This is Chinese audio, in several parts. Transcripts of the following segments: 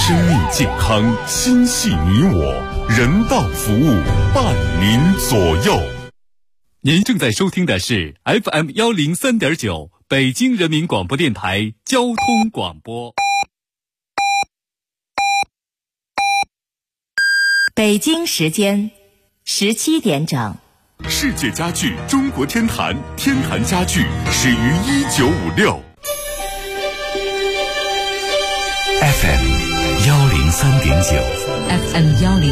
生命健康，心系你我，人道服务伴您左右。 您正在收听的是 FM103.9 北京人民广播电台交通广播。 北京时间17点整。 世界家具中国天坛，天坛家具始于1956。 FM 103.9 FM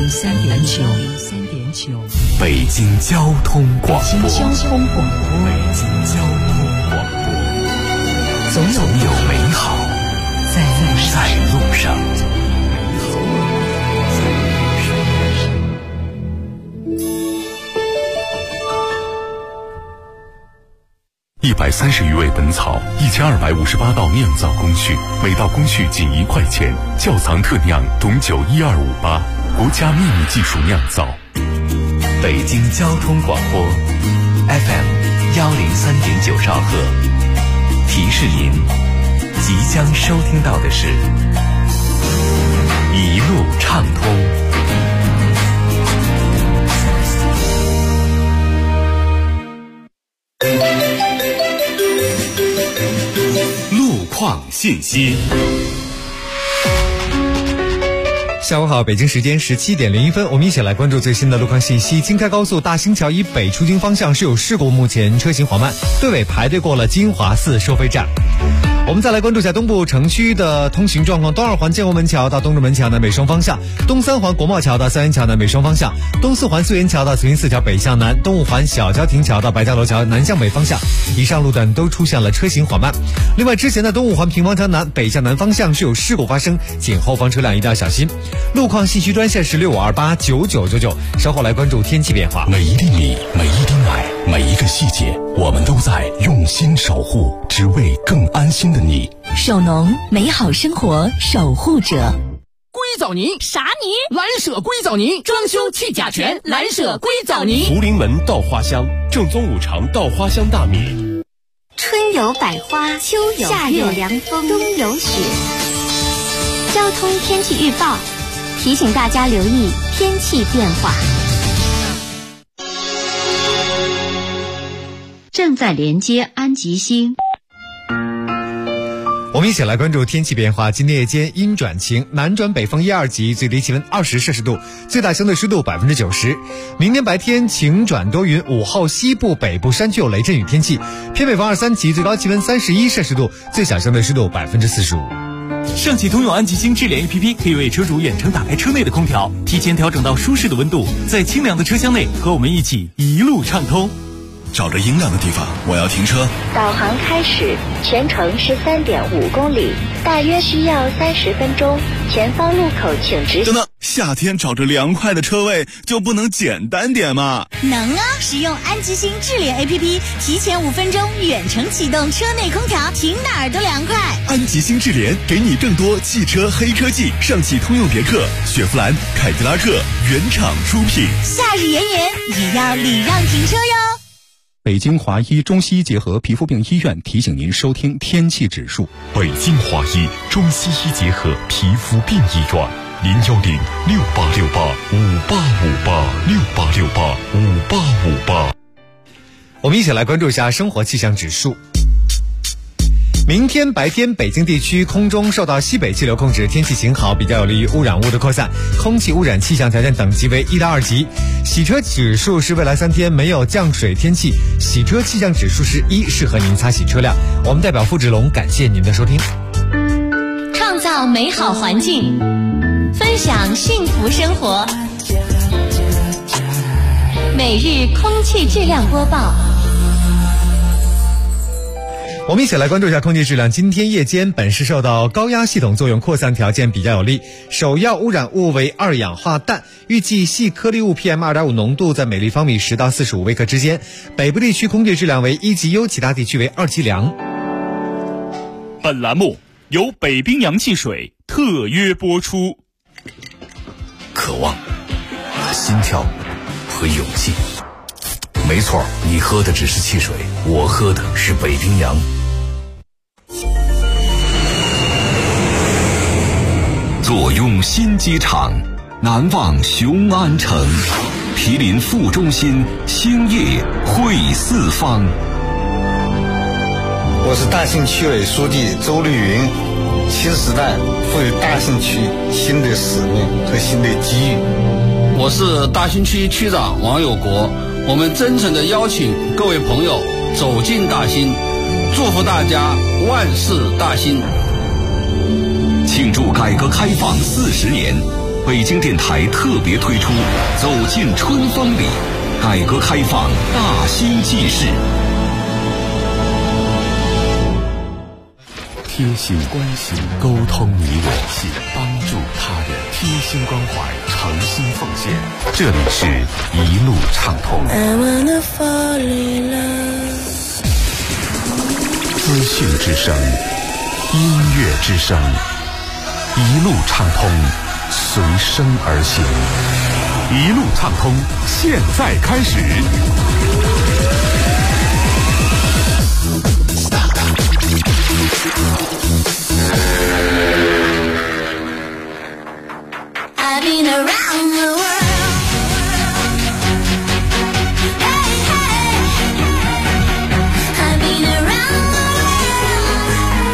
103.9 北京交通广播。 北京交通广播。 北京交通广播。总有美好在路上。130余味本草，1258道酿造工序，每道工序仅1块钱。窖藏特酿董酒12588，国家秘密技术酿造。北京交通广播 FM 103.9兆赫，提示您即将收听到的是一路畅通。路况信息。 下午好，北京时间17点01分，我们一起来关注最新的路况信息。京开高速大兴桥以北出京方向是有事故，目前车行缓慢，队尾排队过了金华寺收费站。我们再来关注一下东部城区的通行状况。东二环建国门桥到东直门桥南北双方向，东三环国贸桥到三元桥南北双方向，东四环素园桥到慈云寺桥北向南，东五环小郊亭桥到白家楼桥南向北方向，以上路段都出现了车行缓慢。另外，之前的东五环平房桥南北向南方向是有事故发生，请后方车辆一定要小心。路况信息专线是65289999，稍后来关注天气变化。 每一粒米，每一滴奶，每一个细节，我们都在用心守护，只为更安心的你。 首农，美好生活守护者。 硅藻泥啥泥？ 蓝舍硅藻泥，装修去甲醛，蓝舍硅藻泥。 福临门稻花香，正宗五常稻花香大米。 春有百花，秋有夏有凉风，冬有雪。交通天气预报提醒大家留意天气变化。 正在连接安吉星。 我们一起来关注天气变化。今天夜间阴转晴，南转北风1、2级，最低气温20摄氏度，最大相对湿度90%。明天白天晴转多云，午后西部北部山区有雷阵雨天气，偏北风2、3级，最高气温31摄氏度，最小相对湿度45%。 上汽通用安吉星智联 APP 可以为车主远程打开车内的空调，提前调整到舒适的温度，在清凉的车厢内和我们一起一路畅通。 找着阴凉的地方，我要停车。 导航开始，全程13.5公里，大约需要30分钟。前方路口请直行。 等等，夏天找着凉快的车位就不能简单点吗？ 能啊！使用安吉星智联 APP， 提前5分钟远程启动车内空调，停哪儿都凉快。 安吉星智联给你更多汽车黑科技，上汽通用别克、雪佛兰、凯迪拉克原厂出品。 夏日炎炎也要礼让停车哟。 北京华医中西医结合皮肤病医院提醒您收听天气指数。 北京华医中西医结合皮肤病医院，0106868585858，68685858。 我们一起来关注一下生活气象指数。明天白天，北京地区空中受到西北气流控制，天气晴好，比较有利于污染物的扩散，空气污染气象条件等级为1到2级。洗车指数是未来3天没有降水天气，洗车气象指数是1，适合您擦洗车辆。我们代表付志龙感谢您的收听。 创造美好环境，分享幸福生活。每日空气质量播报。 我们一起来关注一下空气质量。今天夜间本市受到高压系统作用扩散条件比较有利，首要污染物为二氧化氮，预计细颗粒物 PM2.5 浓度在每立方米10到45微克之间。北部地区空气质量为1级优，其他地区为2级良。 本栏目由北冰洋汽水特约播出。 渴望、心跳和勇气。没错，你喝的只是汽水，我喝的是北冰洋。 坐拥新机场，难忘雄安城，毗邻副中心，兴业汇四方。 我是大兴区委书记周绿云，新时代赋予大兴区新的使命和新的机遇。 我是大兴区区长王有国，我们真诚地邀请各位朋友走进大兴，祝福大家万事大兴。 庆祝改革开放40年，北京电台特别推出走进春风里，改革开放大兴记事。 贴心关心，沟通你我心，帮助他人，贴心关怀，诚心奉献。这里是一路畅通。资讯之声，音乐之声，一路畅通，随声而行。一路畅通，现在开始。 I've been around the world. Hey, hey. I've been around the world.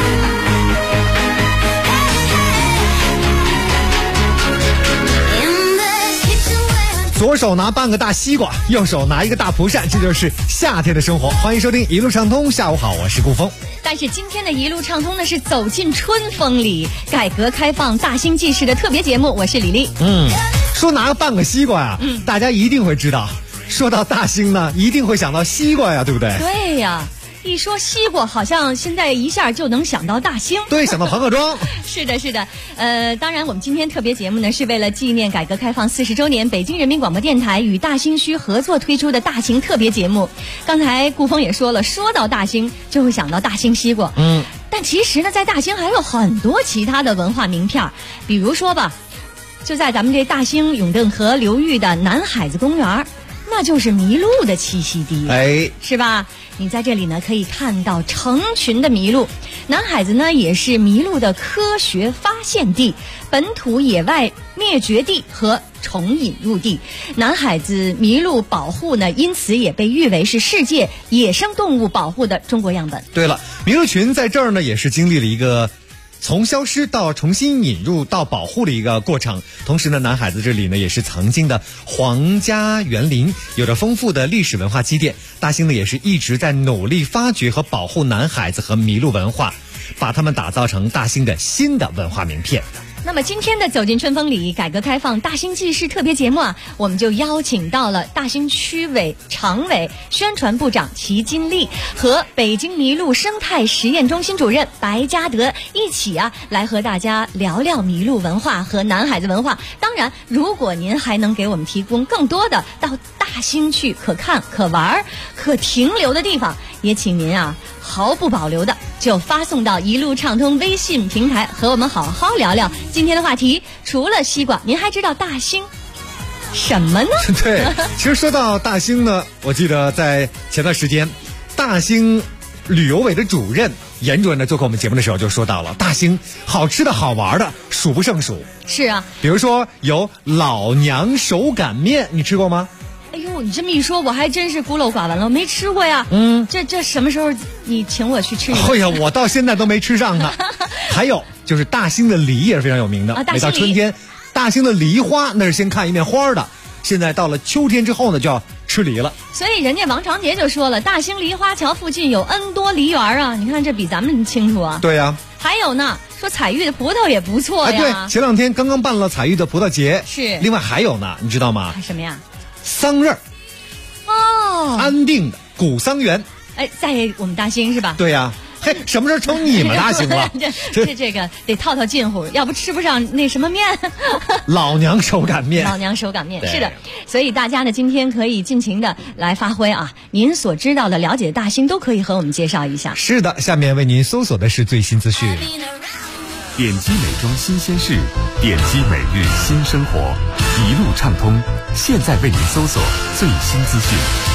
Hey, hey. In the kitchen where 左手拿半个大西瓜，右手拿一个大蒲扇，这就是夏天的生活。欢迎收听一路畅通，下午好，我是顾峰。 但是今天的一路畅通呢，是走进春风里，改革开放大兴记事的特别节目，我是李丽。 说拿个半个西瓜呀，大家一定会知道。说到大兴呢，一定会想到西瓜呀，对不对？ 对呀，一说西瓜，好像现在一下就能想到大兴。 对，想到庞各庄。 是的，是的。当然，我们今天特别节目呢，是为了纪念改革开放40周年，北京人民广播电台与大兴区合作推出的大兴特别节目。刚才顾峰也说了，说到大兴就会想到大兴西瓜。但其实呢，在大兴还有很多其他的文化名片，比如说吧，就在咱们这大兴永定河流域的南海子公园，那就是麋鹿的栖息地，是吧？你在这里呢，可以看到成群的麋鹿。南海子呢，也是麋鹿的科学发现地、本土野外灭绝地和重引入地。南海子麋鹿保护呢，因此也被誉为是世界野生动物保护的中国样本。 对了，麋鹿群在这儿呢，也是经历了一个从消失到重新引入到保护的一个过程。同时呢，南海子这里呢也是曾经的皇家园林，有着丰富的历史文化积淀。大兴呢也是一直在努力发掘和保护南海子和麋鹿文化，把它们打造成大兴的新的文化名片。 那么今天的走进春风里改革开放大兴记事特别节目啊，我们就邀请到了大兴区委常委宣传部长齐金丽和北京麋鹿生态实验中心主任白嘉德一起来和大家聊聊麋鹿文化和南海子文化。当然，如果您还能给我们提供更多的到大兴去可看、可玩、可停留的地方，也请您毫不保留的就发送到一路畅通微信平台，和我们好好聊聊今天的话题。除了西瓜，您还知道大兴什么呢？ 对，其实说到大兴呢，我记得在前段时间，大兴旅游委的主任严主任呢做客我们节目的时候就说到了，大兴好吃的好玩的数不胜数。 是啊， 比如说有老娘手擀面，你吃过吗？ 哎呦，你这么一说，我还真是孤陋寡闻了，我没吃过呀。这什么时候你请我去吃一次？ 哎呀，我到现在都没吃上呢。还有就是大兴的梨也是非常有名的，每到春天，大兴的梨花那是先看一面花的。现在到了秋天之后呢，就要吃梨了。 所以人家王长杰就说了，大兴梨花桥附近有 N 多梨园啊。你看这比咱们清楚啊。 对呀。 还有呢，说采玉的葡萄也不错呀。 对，前2天刚刚办了采玉的葡萄节。 是。 另外还有呢，你知道吗？ 什么呀？ 桑葚。 哦。 安定的古桑园。 在我们大兴是吧？ 对呀。嘿，什么时候成你们大兴了？ 这个得套套近乎，要不吃不上那什么面。 老娘手擀面。 老娘手擀面，是的。所以大家呢，今天可以尽情的来发挥啊！您所知道的、了解的大兴，都可以和我们介绍一下。 是的，下面为您搜索的是最新资讯。 点击美妆新鲜事，点击每日新生活，一路畅通。现在为您搜索最新资讯。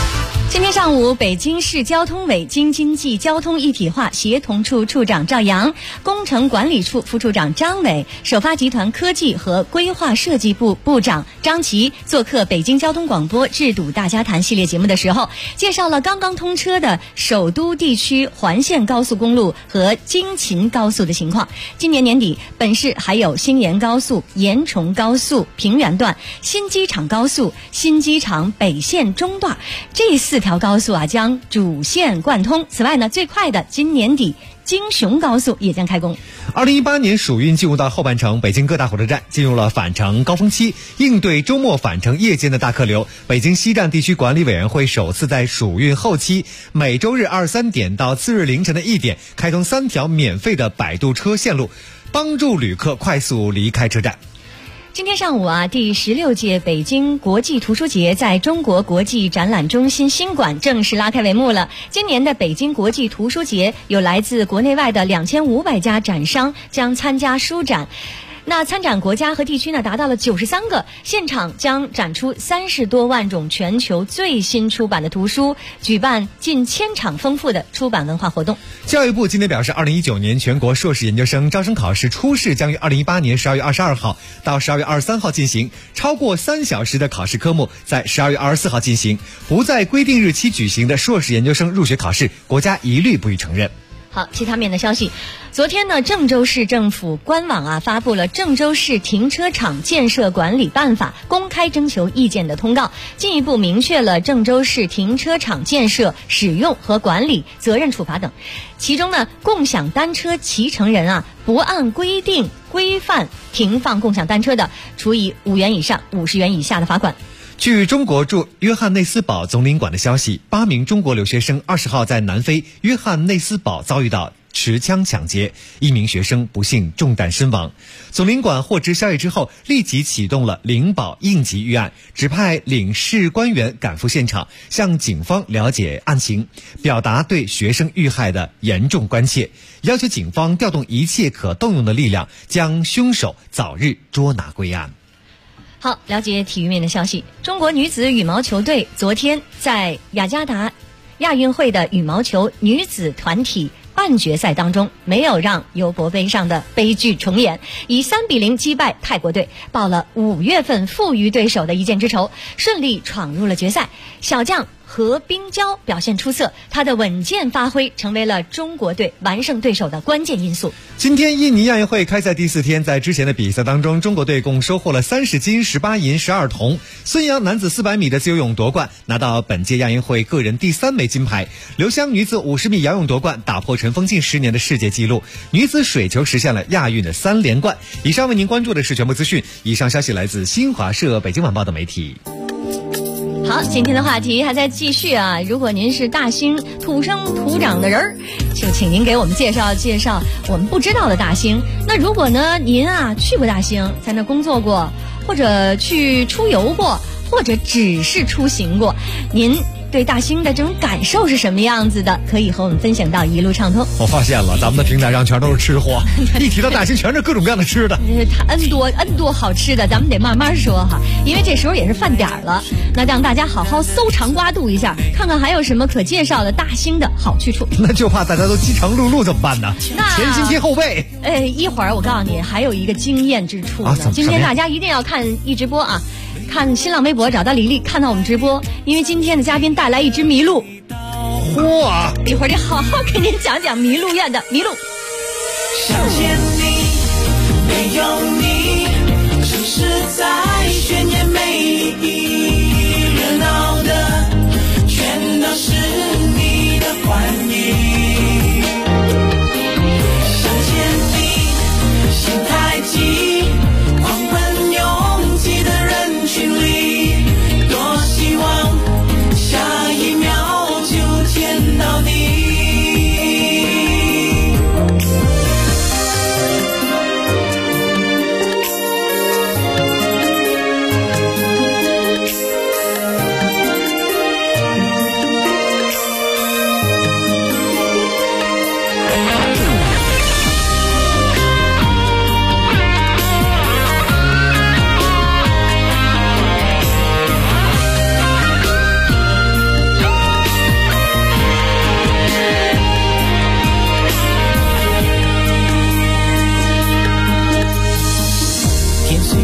今天上午，北京市交通委京津冀交通一体化协同处处长赵阳、工程管理处副处长张伟、首发集团科技和规划设计部部长张琪做客北京交通广播制堵大家谈系列节目的时候，介绍了刚刚通车的首都地区环线高速公路和京秦高速的情况。今年年底，本市还有新延高速、延崇高速平原段、新机场高速、新机场北线中段，这4条高速将主线贯通。此外呢，最快的今年底京雄高速也将开工。 2018年暑运进入到后半程，北京各大火车站进入了返程高峰期。应对周末返程夜间的大客流，北京西站地区管理委员会首次在暑运后期每周日23点到次日凌晨的1点开通3条免费的摆渡车线路，帮助旅客快速离开车站。 今天上午第16届北京国际图书节在中国国际展览中心新馆正式拉开帷幕了。今年的北京国际图书节有来自国内外的2500家展商将参加书展。那参展国家和地区呢达到了93个，现场将展出30多万种全球最新出版的图书，举办近1000场丰富的出版文化活动。 教育部今天表示，2019年全国硕士研究生招生考试初试将于2018年12月22号到12月23号进行，超过3小时的考试科目在12月24号进行，不在规定日期举行的硕士研究生入学考试，国家一律不予承认。 好，其他面的消息，昨天呢，郑州市政府官网发布了《郑州市停车场建设管理办法》公开征求意见的通告，进一步明确了郑州市停车场建设、使用和管理责任处罚等。其中呢，共享单车骑乘人不按规定规范停放共享单车的，处以5元以上50元以下的罚款。 据中国驻约翰内斯堡总领馆的消息，8名中国留学生20号在南非约翰内斯堡遭遇到持枪抢劫，1名学生不幸中弹身亡。总领馆获知消息之后，立即启动了领保应急预案，指派领事官员赶赴现场，向警方了解案情，表达对学生遇害的严重关切，要求警方调动一切可动用的力量，将凶手早日捉拿归案。 好，了解体育面的消息。中国女子羽毛球队昨天在雅加达亚运会的羽毛球女子团体半决赛当中，没有让尤伯杯上的悲剧重演，以3-0击败泰国队，报了5月份负于对手的一箭之仇，顺利闯入了决赛。小将何冰娇表现出色，她的稳健发挥成为了中国队完胜对手的关键因素。 今天印尼亚运会开赛第4天，在之前的比赛当中，中国队共收获了30金、18银、12铜。孙杨男子400米的自由泳夺冠，拿到本届亚运会个人第3枚金牌。刘湘女子50米仰泳夺冠，打破陈风近10年的世界纪录。女子水球实现了亚运的3连冠。以上为您关注的是全部资讯，以上消息来自新华社、北京晚报的媒体。 好，今天的话题还在继续如果您是大兴土生土长的人，就请您给我们介绍介绍我们不知道的大兴。那如果呢您去过大兴，在那工作过，或者去出游过，或者只是出行过，您对大兴的这种感受是什么样子的？可以和我们分享到一路畅通。 我发现了，咱们的平台上全都是吃货，一提到大兴全是各种各样的吃的。 它 N 多好吃的，咱们得慢慢说因为这时候也是饭点了。那让大家好好搜肠刮肚一下，看看还有什么可介绍的大兴的好去处。 那就怕大家都饥肠辘辘怎么办呢？前心贴后背。 一会儿我告诉你，还有一个惊艳之处呢。今天大家一定要看一直播看新浪微博找到李丽，看到我们直播，因为今天的嘉宾带来一只麋鹿。 嚯！ 一会儿就好好给您讲讲麋鹿院的麋鹿。 想见你，没有你，城市再炫也没意义，热闹的全都是你的欢迎。想见你，心太急，狂奔拥挤的人群里，多希望下一秒就见到你。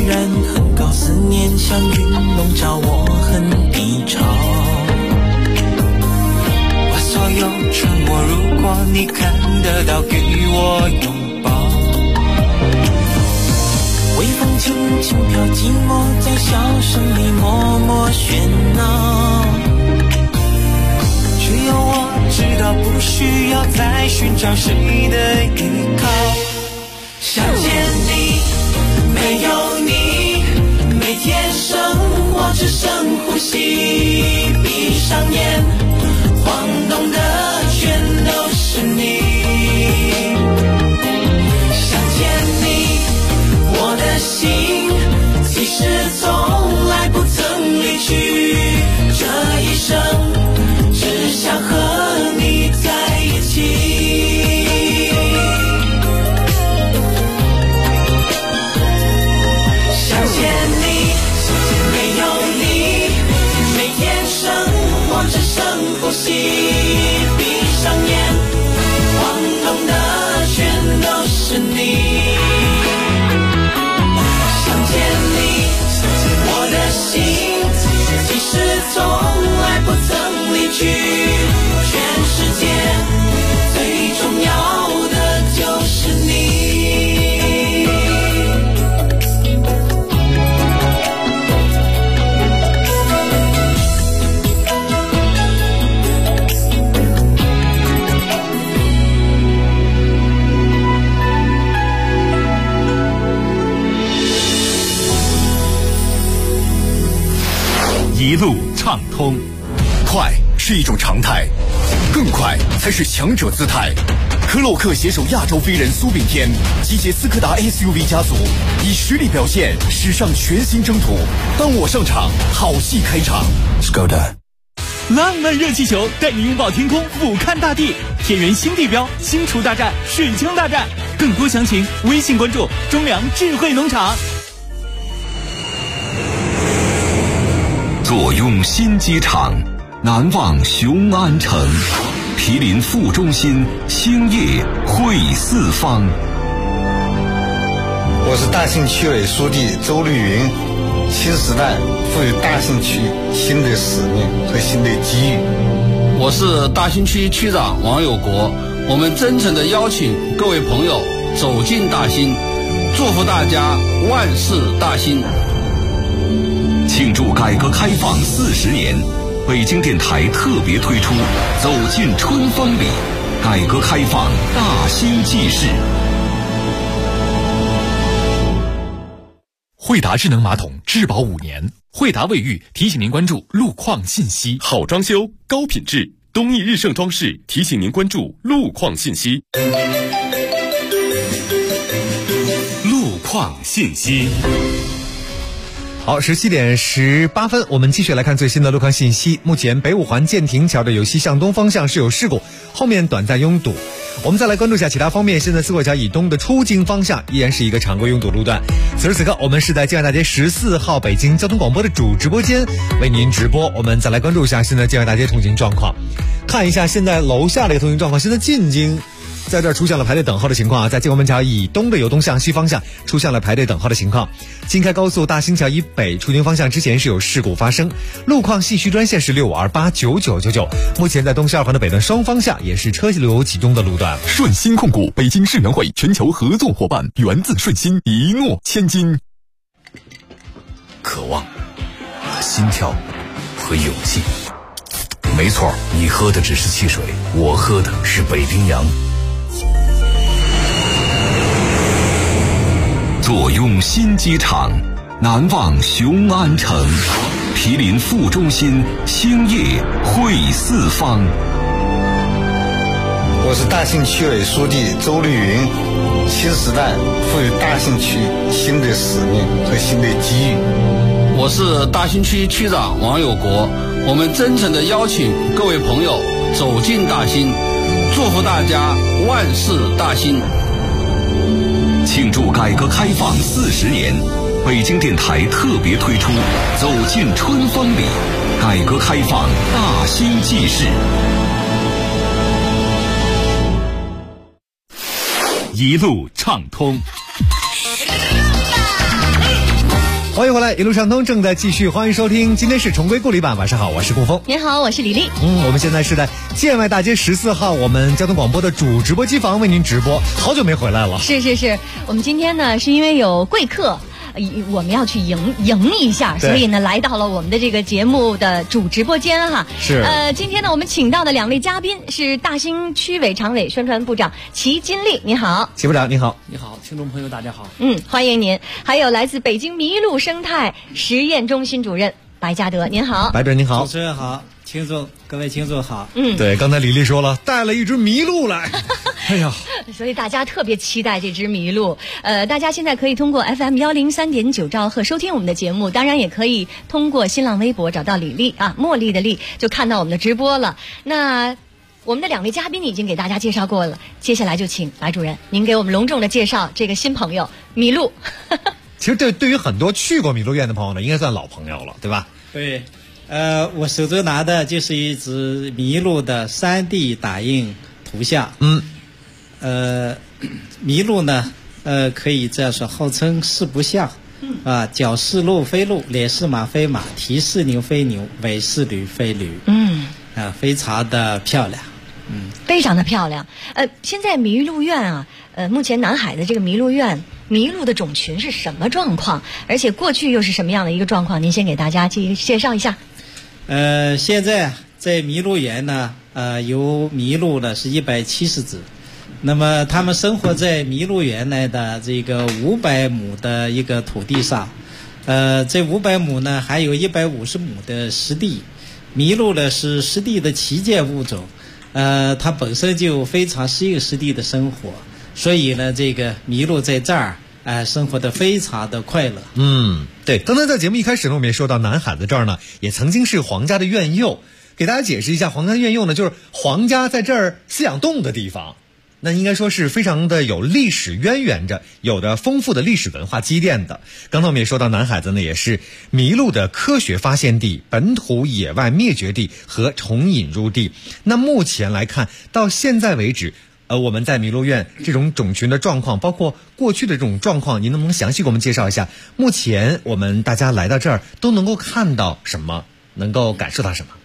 然很高，思念像云笼罩，我很低潮。把所有沉默，如果你看得到，给我拥抱。微风轻轻飘，寂寞在笑声里默默喧闹。只有我知道，不需要再寻找谁的依靠。想见你，没有你，每天生活只剩呼吸。闭上眼，晃动的全都是你。想见你，我的心其实从来不曾离去。这一生只想和你在一起。想见你，想见没有你，每天生活只剩呼吸。闭上眼，晃动的全都是你。想见你，我的心其实从来不曾离去。全世界最重要的就是你。 一路畅通，快是一种常态，更快才是强者姿态。科洛克携手亚洲飞人苏炳添，集结斯柯达 SUV 家族，以实力表现史上全新征途。当我上场，好戏开场。Skoda 浪漫热气球带你拥抱天空，俯瞰大地。天元新地标，新厨大战，水枪大战。更多详情，微信关注中粮智慧农场。 坐拥新机场，难忘雄安城。毗邻副中心，兴业汇四方。 我是大兴区委书记周绿云。新时代赋予大兴区新的使命和新的机遇。 我是大兴区区长王有国。我们真诚地邀请各位朋友走进大兴，祝福大家万事大兴。 庆祝改革开放40年，北京电台特别推出走进春风里，改革开放大兴纪事。 惠达智能马桶质保5年，惠达卫浴提醒您关注路况信息。 好装修，高品质，东义日盛装饰提醒您关注路况信息。 路况信息。 好，17点18分，我们继续来看最新的路况信息。目前北五环建亭桥的由西向东方向是有事故，后面短暂拥堵。我们再来关注一下其他方面。现在四过桥以东的出京方向依然是一个常规拥堵路段。此时此刻，我们是在建外大街14号北京交通广播的主直播间为您直播。我们再来关注一下现在建外大街通行状况，看一下现在楼下的一个通行状况。现在进京在这儿出现了排队等候的情况啊，在建国门桥以东的由东向西方向出现了排队等候的情况。京开高速大兴桥以北出京方向之前是有事故发生，路况系区专线是65289999，目前在东西二环的北段双方向也是车流集中的路段。 顺鑫控股北京世园会全球合作伙伴，源自顺鑫，一诺千金。 渴望、心跳和勇气。没错，你喝的只是汽水，我喝的是北冰洋。 坐拥新机场，难忘雄安城。毗邻副中心，兴业汇四方。 我是大兴区委书记周绿云。新时代赋予大兴区新的使命和新的机遇。 我是大兴区区长王有国。我们真诚地邀请各位朋友走进大兴，祝福大家万事大兴。 庆祝改革开放40年，北京电台特别推出走进春风里，改革开放大兴纪事。 一路畅通。 欢迎回来，一路畅通正在继续，欢迎收听，今天是重归故里版。晚上好，我是顾峰。 您好，我是李丽。 我们现在是在建外大街14号我们交通广播的主直播机房为您直播，好久没回来了。 是，我们今天呢是因为有贵客。我们要去迎一下，所以呢来到了我们的这个节目的主直播间哈。 是。 今天呢我们请到的2位嘉宾是大兴区委常委宣传部长齐金丽，你好。 齐部长你好。 你好，听众朋友大家好。 欢迎您。还有来自北京麋鹿生态实验中心主任白嘉德，您好。 白主任您好。 主持人好，各位听众好。 对，刚才李丽说了，带了一只麋鹿来。哎呀， 所以大家特别期待这只麋鹿。大家现在可以通过 FM 103.9兆赫收听我们的节目，当然也可以通过新浪微博找到李丽啊，茉莉的丽，就看到我们的直播了。那我们的2位嘉宾已经给大家介绍过了，接下来就请白主任您给我们隆重的介绍这个新朋友麋鹿。 其实对于很多去过麋鹿院的朋友呢，应该算老朋友了，对吧？ 对，我手中拿的就是一只麋鹿的3D 打印图像。麋鹿呢，可以这样说，号称四不像，脚是鹿非鹿，脸是马非马，蹄是牛非牛，尾是驴非驴。非常的漂亮。 非常的漂亮。现在麋鹿院啊，目前南海的这个麋鹿院，麋鹿的种群是什么状况？而且过去又是什么样的一个状况？您先给大家介绍一下。 现在在麋鹿园呢，有麋鹿呢是170只。那么他们生活在麋鹿园内的这个500亩的一个土地上，这500亩呢还有150亩的湿地。麋鹿呢是湿地的旗舰物种，它本身就非常适应湿地的生活，所以呢这个麋鹿在这儿生活的非常的快乐。 对，刚才在节目一开始呢，我们也说到南海的这儿呢也曾经是皇家的院囿，给大家解释一下，皇家院囿呢就是皇家在这儿饲养动物的地方。那应该说是非常的有历史渊源着，有着丰富的历史文化积淀的。刚才我们也说到，南海子呢也是麋鹿的科学发现地、本土野外灭绝地和重引入地。那目前来看，到现在为止，我们在麋鹿院这种种群的状况，包括过去的这种状况，您能不能详细给我们介绍一下？目前我们大家来到这儿都能够看到什么，能够感受到什么？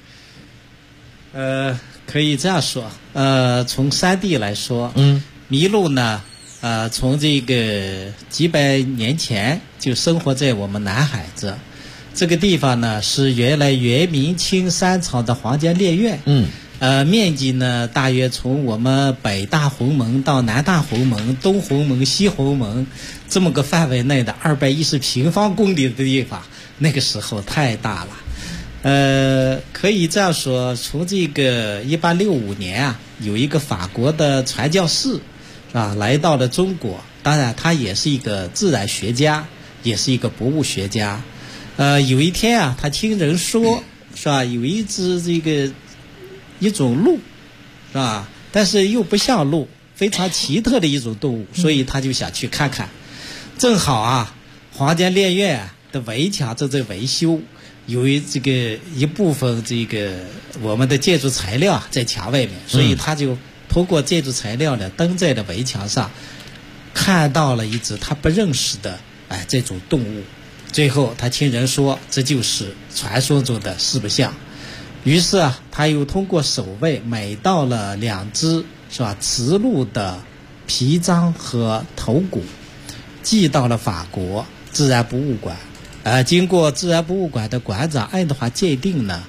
可以这样说，从3D 来说，麋鹿呢，从这个几百年前就生活在我们南海这个地方呢，是原来元明清3朝的皇家猎院，面积呢大约从我们北大红门到南大红门、东红门、西红门这么个范围内的210平方公里的地方，那个时候太大了。可以这样说，从这个1865年啊，有一个法国的传教士，是吧，来到了中国。当然，他也是一个自然学家，也是一个博物学家。有一天啊，他听人说，是吧，有一只一种鹿，是吧，但是又不像鹿，非常奇特的一种动物，所以他就想去看看。正好啊，皇家猎院的围墙正在维修。由于一部分我们的建筑材料在墙外面，所以他就通过建筑材料呢登在了围墙上，看到了一只他不认识的这种动物。最后他听人说这就是传说中的四不像，于是啊他又通过守卫买到了2只是吧雌鹿的皮章和头骨，寄到了法国自然博物馆。经过自然博物馆的馆长爱德华鉴定呢，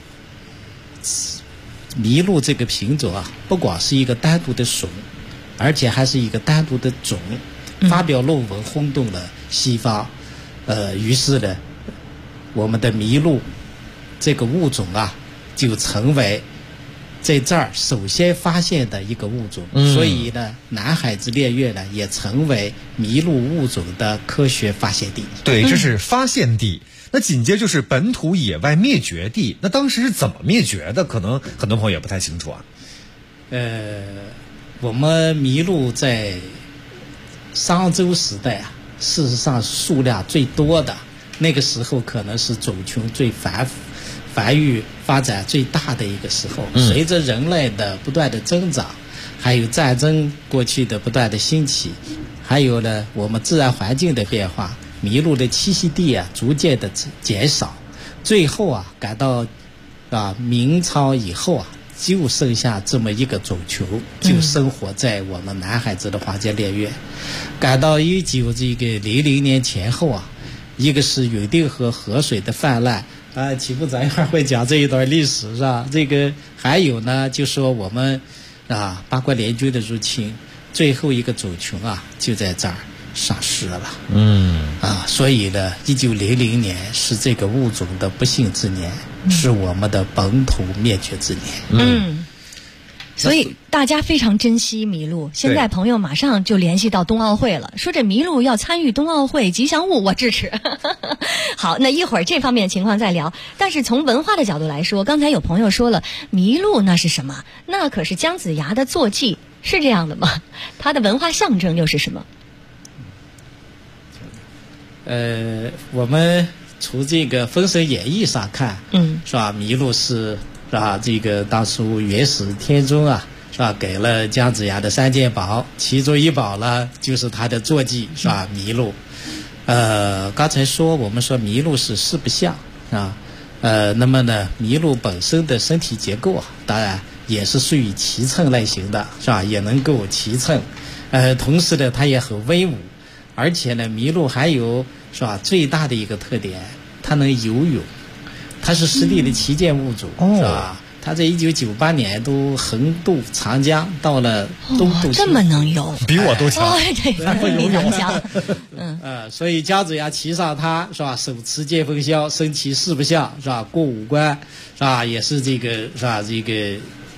麋鹿这个品种啊，不光是一个单独的属，而且还是一个单独的种。发表论文轰动了西方，于是呢，我们的麋鹿这个物种啊，就成为在这儿首先发现的一个物种。所以呢，南海之猎院呢，也成为麋鹿物种的科学发现地。 对，这是发现地。那紧接就是本土野外灭绝地。那当时是怎么灭绝的？可能很多朋友也不太清楚啊。 我们麋鹿在商周时代啊，事实上数量最多的，那个时候可能是种群最繁育发展最大的一个时候。随着人类的不断的增长，还有战争过去的不断的兴起，还有呢我们自然环境的变化， 麋鹿的栖息地啊逐渐的减少，最后啊赶到明朝以后啊，就剩下这么一个种群，就生活在我们南海子的皇家猎苑。赶到1900年前后啊，一个是永定河河水的泛滥啊，启步咱一会儿会讲这一段历史是吧？这个还有呢，就说我们八国联军的入侵，最后一个种群啊就在这儿丧失了。所以呢，1900年是这个物种的不幸之年，是我们的本土灭绝之年。 所以大家非常珍惜麋鹿。现在朋友马上就联系到冬奥会了，说这麋鹿要参与冬奥会吉祥物，我支持。好，那一会儿这方面的情况再聊。但是从文化的角度来说，刚才有朋友说了，麋鹿那是什么？那可是姜子牙的坐骑，是这样的吗？它的文化象征又是什么？ 我们从这个《封神演义》上看，是吧？麋鹿是吧？这个当初元始天尊啊，是吧？给了姜子牙的3件宝，其中一宝呢就是他的坐骑，是吧？麋鹿。刚才我们说麋鹿是四不像啊，那么呢，麋鹿本身的身体结构啊，当然也是属于骑乘类型的，是吧？也能够骑乘，同时呢，它也很威武，而且呢，麋鹿还有是吧最大的一个特点，它能游泳，它是实地的旗舰物种，是吧？它在1998年都横渡长江，到了东渡。 这么能游， 比我都强。 对，比咱强。 所以姜子牙骑上它，是吧？手持剑锋箫，身骑四不像，是吧？过五关，是吧？也是这个，是吧？这个，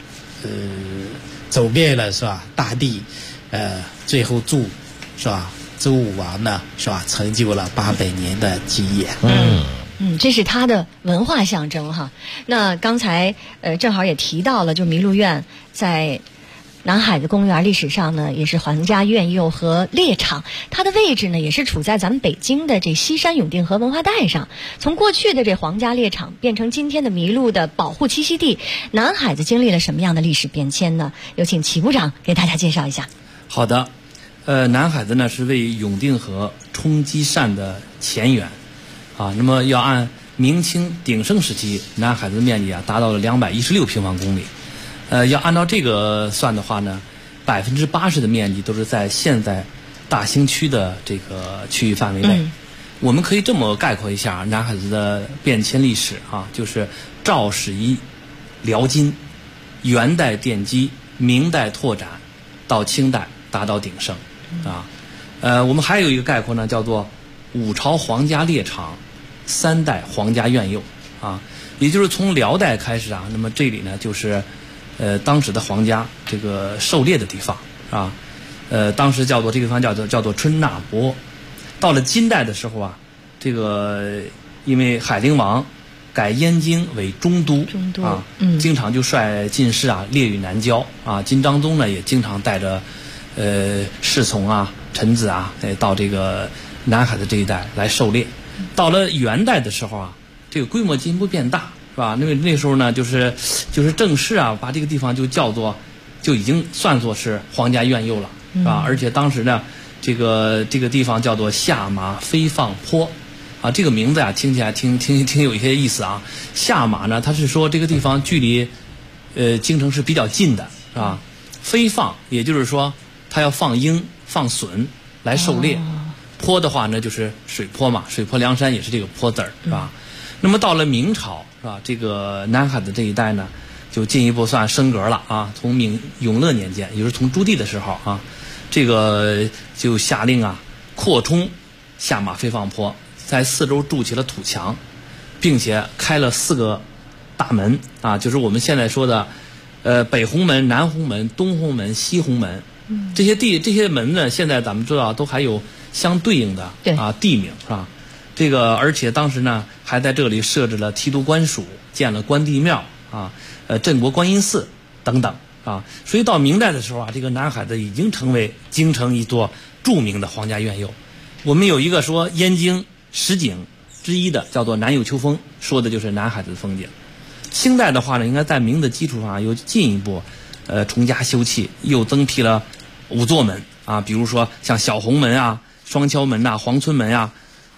走遍了，是吧？大地，最后助，是吧？周武王呢，是吧？成就了800年的基业。 这是它的文化象征哈。那刚才正好也提到了，就麋鹿苑在南海的公园历史上呢，也是皇家苑囿和猎场，它的位置呢也是处在咱们北京的这西山永定河文化带上。从过去的这皇家猎场变成今天的麋鹿的保护栖息地，南海子经历了什么样的历史变迁呢？有请齐部长给大家介绍一下。 好的，南海子呢是为永定河冲积扇的前缘。那么要按明清鼎盛时期，南海子面积达到了216平方公里。要按照这个算的话呢，80%的面积都是在现在大兴区的这个区域范围内。我们可以这么概括一下南海子的变迁历史就是赵始遗辽金，元代奠基，明代拓展，到清代达到鼎盛。我们还有一个概括呢，叫做5朝皇家猎场，3代皇家苑囿也就是从辽代开始那么这里呢就是当时的皇家这个狩猎的地方当时叫做这个地方叫做春纳伯。到了金代的时候这个因为海陵王改燕京为中都经常就率进士猎于南郊金章宗呢也经常带着侍从臣子到这个南海的这一带来狩猎。到了元代的时候这个规模进一步变大，是吧？因为那时候呢，就是正式把这个地方就已经算作是皇家苑囿了，是吧？而且当时呢，这个地方叫做下马飞放坡，这个名字听起来挺有一些意思下马呢，它是说这个地方距离京城是比较近的，是吧？飞放也就是说它要放鹰放隼来狩猎。坡的话呢，就是水泊嘛，水泊梁山也是这个坡字儿，是吧？那么到了明朝，是吧？这个南海的这一带呢，就进一步算升格了从永乐年间，也就是从朱棣的时候这个就下令扩充下马飞放坡，在四周筑起了土墙，并且开了4个大门就是我们现在说的北红门、南红门、东红门、西红门。这些门呢，现在咱们知道都还有相对应的地名，是吧？这个而且当时呢还在这里设置了提督官署，建了关帝庙镇国观音寺等等所以到明代的时候这个南海子已经成为京城一座著名的皇家苑囿。我们有一个说燕京10景之一的叫做南有秋风，说的就是南海子的风景。清代的话呢，应该在明的基础上又进一步重加修葺，又增辟了5座门比如说像小红门双敲门黄村门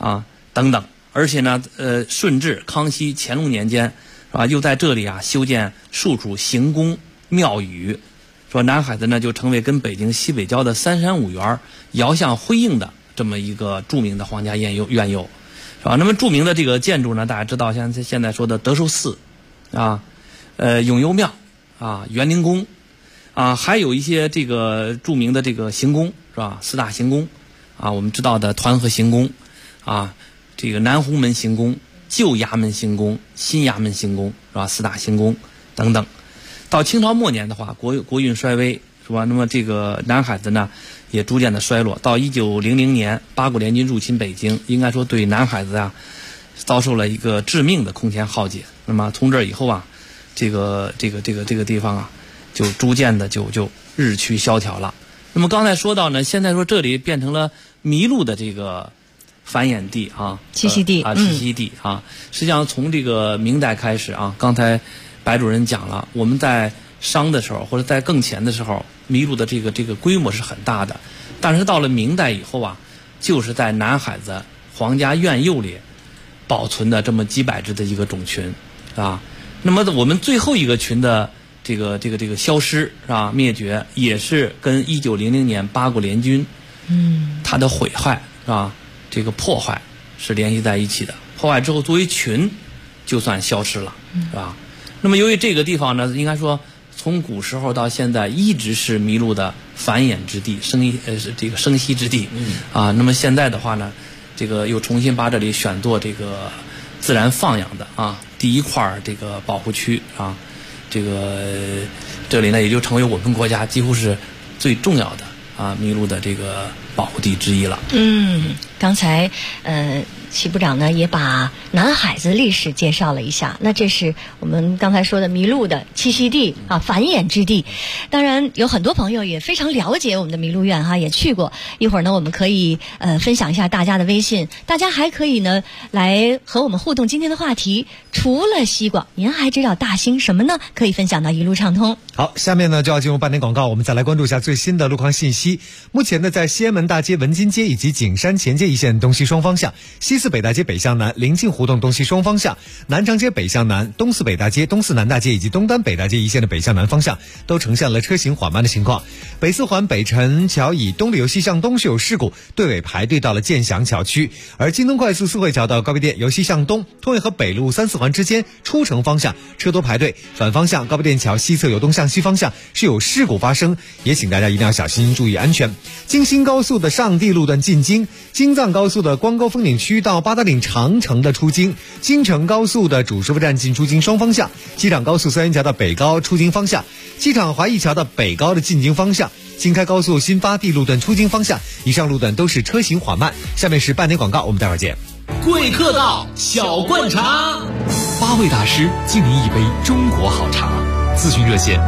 啊等等。而且呢，顺治、康熙、乾隆年间，是吧？又在这里啊修建数处行宫庙宇，说南海子呢就成为跟北京西北郊的三山五园遥相辉映的这么一个著名的皇家院囿，是吧？那么著名的这个建筑呢，大家知道，像现在说的德寿寺啊，永佑庙啊，园林宫啊，还有一些这个著名的这个行宫，是吧？四大行宫啊，我们知道的团河行宫啊，这个南红门行宫、旧衙门行宫、新衙门行宫，是吧？四大行宫等等。到清朝末年的话，国运衰微，是吧？那么这个南海子呢，也逐渐的衰落。到1900年，八国联军入侵北京，应该说对南海子啊，遭受了一个致命的空前浩劫。那么从这以后啊，这个地方啊，就逐渐的就日趋萧条了。那么刚才说到呢，现在说这里变成了麋鹿的这个繁衍地啊， 栖息地栖息地啊。实际上从这个明代开始啊，刚才白主任讲了，我们在商的时候或者在更前的时候，麋鹿的这个规模是很大的，但是到了明代以后啊，就是在南海子皇家院囿里保存的这么几百只的一个种群啊。那么我们最后一个群的这个消失是吧，灭绝，也是跟1900年八国联军它的毁坏是吧，这个破坏是联系在一起的。破坏之后作为群就算消失了是吧。那么由于这个地方呢，应该说从古时候到现在一直是麋鹿的繁衍之地、生息之地啊。那么现在的话呢，这个又重新把这里选作这个自然放养的啊第一块这个保护区啊，这里呢也就成为我们国家几乎是最重要的啊麋鹿的这个保护地之一了。 刚才齐部长呢也把南海子历史介绍了一下，那这是我们刚才说的麋鹿的栖息地啊，繁衍之地。当然有很多朋友也非常了解我们的麋鹿院哈，也去过。一会儿呢我们可以分享一下大家的微信，大家还可以呢来和我们互动今天的话题。除了西瓜，您还知道大兴什么呢？可以分享到一路畅通。 好，下面呢就要进入半点广告，我们再来关注一下最新的路况信息。目前呢在西安门大街、文津街以及景山前街一线东西双方向，西四北大街北向南、临近胡同东西双方向，南长街北向南、东四北大街、东四南大街以及东单北大街一线的北向南方向都呈现了车行缓慢的情况。北四环北辰桥以东流西向东是有事故，队尾排队到了建祥桥区。而京东快速四惠桥到高碑店由西向东，通惠河北路3、4环之间出城方向车多排队，反方向高碑店桥西侧由东向西方向是有事故发生，也请大家一定要小心注意安全。京新高速的上地路段进京，京藏高速的光沟风景区到八达岭长城的出京，京承高速的主师傅站进出京双方向，机场高速三元桥的北高出京方向，机场华谊桥的北高的进京方向，京开高速新发地路段出京方向，以上路段都是车行缓慢。下面是半点广告，我们待会儿见。 贵客到小灌茶 ，8位大师敬您一杯中国好茶。咨询热线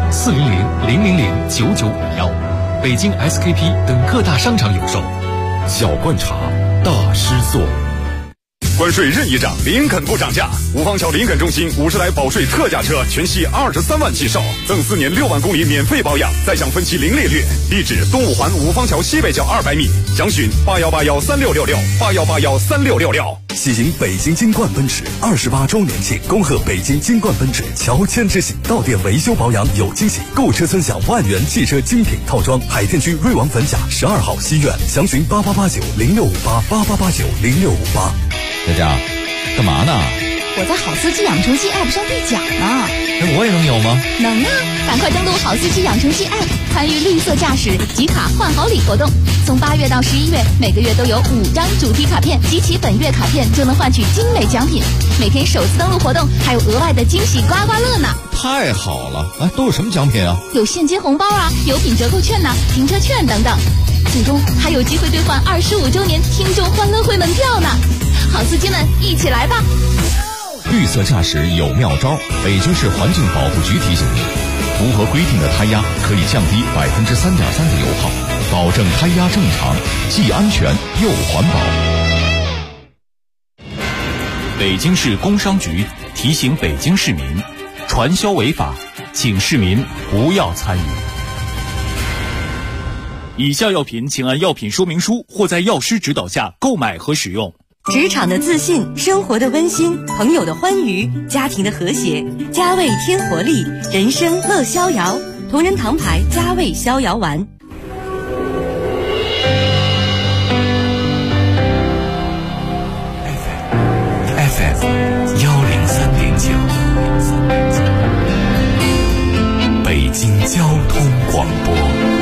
400-000-9951，北京 SKP 等各大商场有售。 小灌茶，大师做。关税任意涨，林肯不涨价。五方桥林肯中心50台保税特价车，全系23万起售，赠4年6万公里免费保养，再享分期零利率。地址：东五环五方桥西北角200米。详询81813666，81813666。 喜迎北京金冠奔驰28周年庆，恭贺北京金冠奔驰乔迁之喜，到店维修保养有惊喜，购车尊享万元汽车精品套装。海淀区瑞王粉甲12号西苑，详询88890658，88890658。 佳佳，干嘛呢？ 我在好司机养成系 App 上兑奖呢。 我也能有吗？ 能啊！赶快登录好司机养成系 App， 参与绿色驾驶集卡换好礼活动。从8月到11月，每个月都有5张主题卡片，集齐本月卡片就能换取精美奖品。每天首次登录活动还有额外的惊喜刮刮乐呢！ 太好了！都有什么奖品啊？ 有现金红包啊，有品折扣券呐，停车券等等。最终还有机会兑换25周年听众欢乐会门票呢！好司机们，一起来吧！ 绿色驾驶有妙招，北京市环境保护局提醒您，符合规定的胎压可以降低3.3%的油耗，保证胎压正常，既安全又环保。 北京市工商局提醒北京市民，传销违法，请市民不要参与。以下药品请按药品说明书或在药师指导下购买和使用。 职场的自信，生活的温馨，朋友的欢愉，家庭的和谐，佳味添活力，人生乐逍遥。同仁堂牌佳味逍遥丸。 FM 103.9，北京交通广播。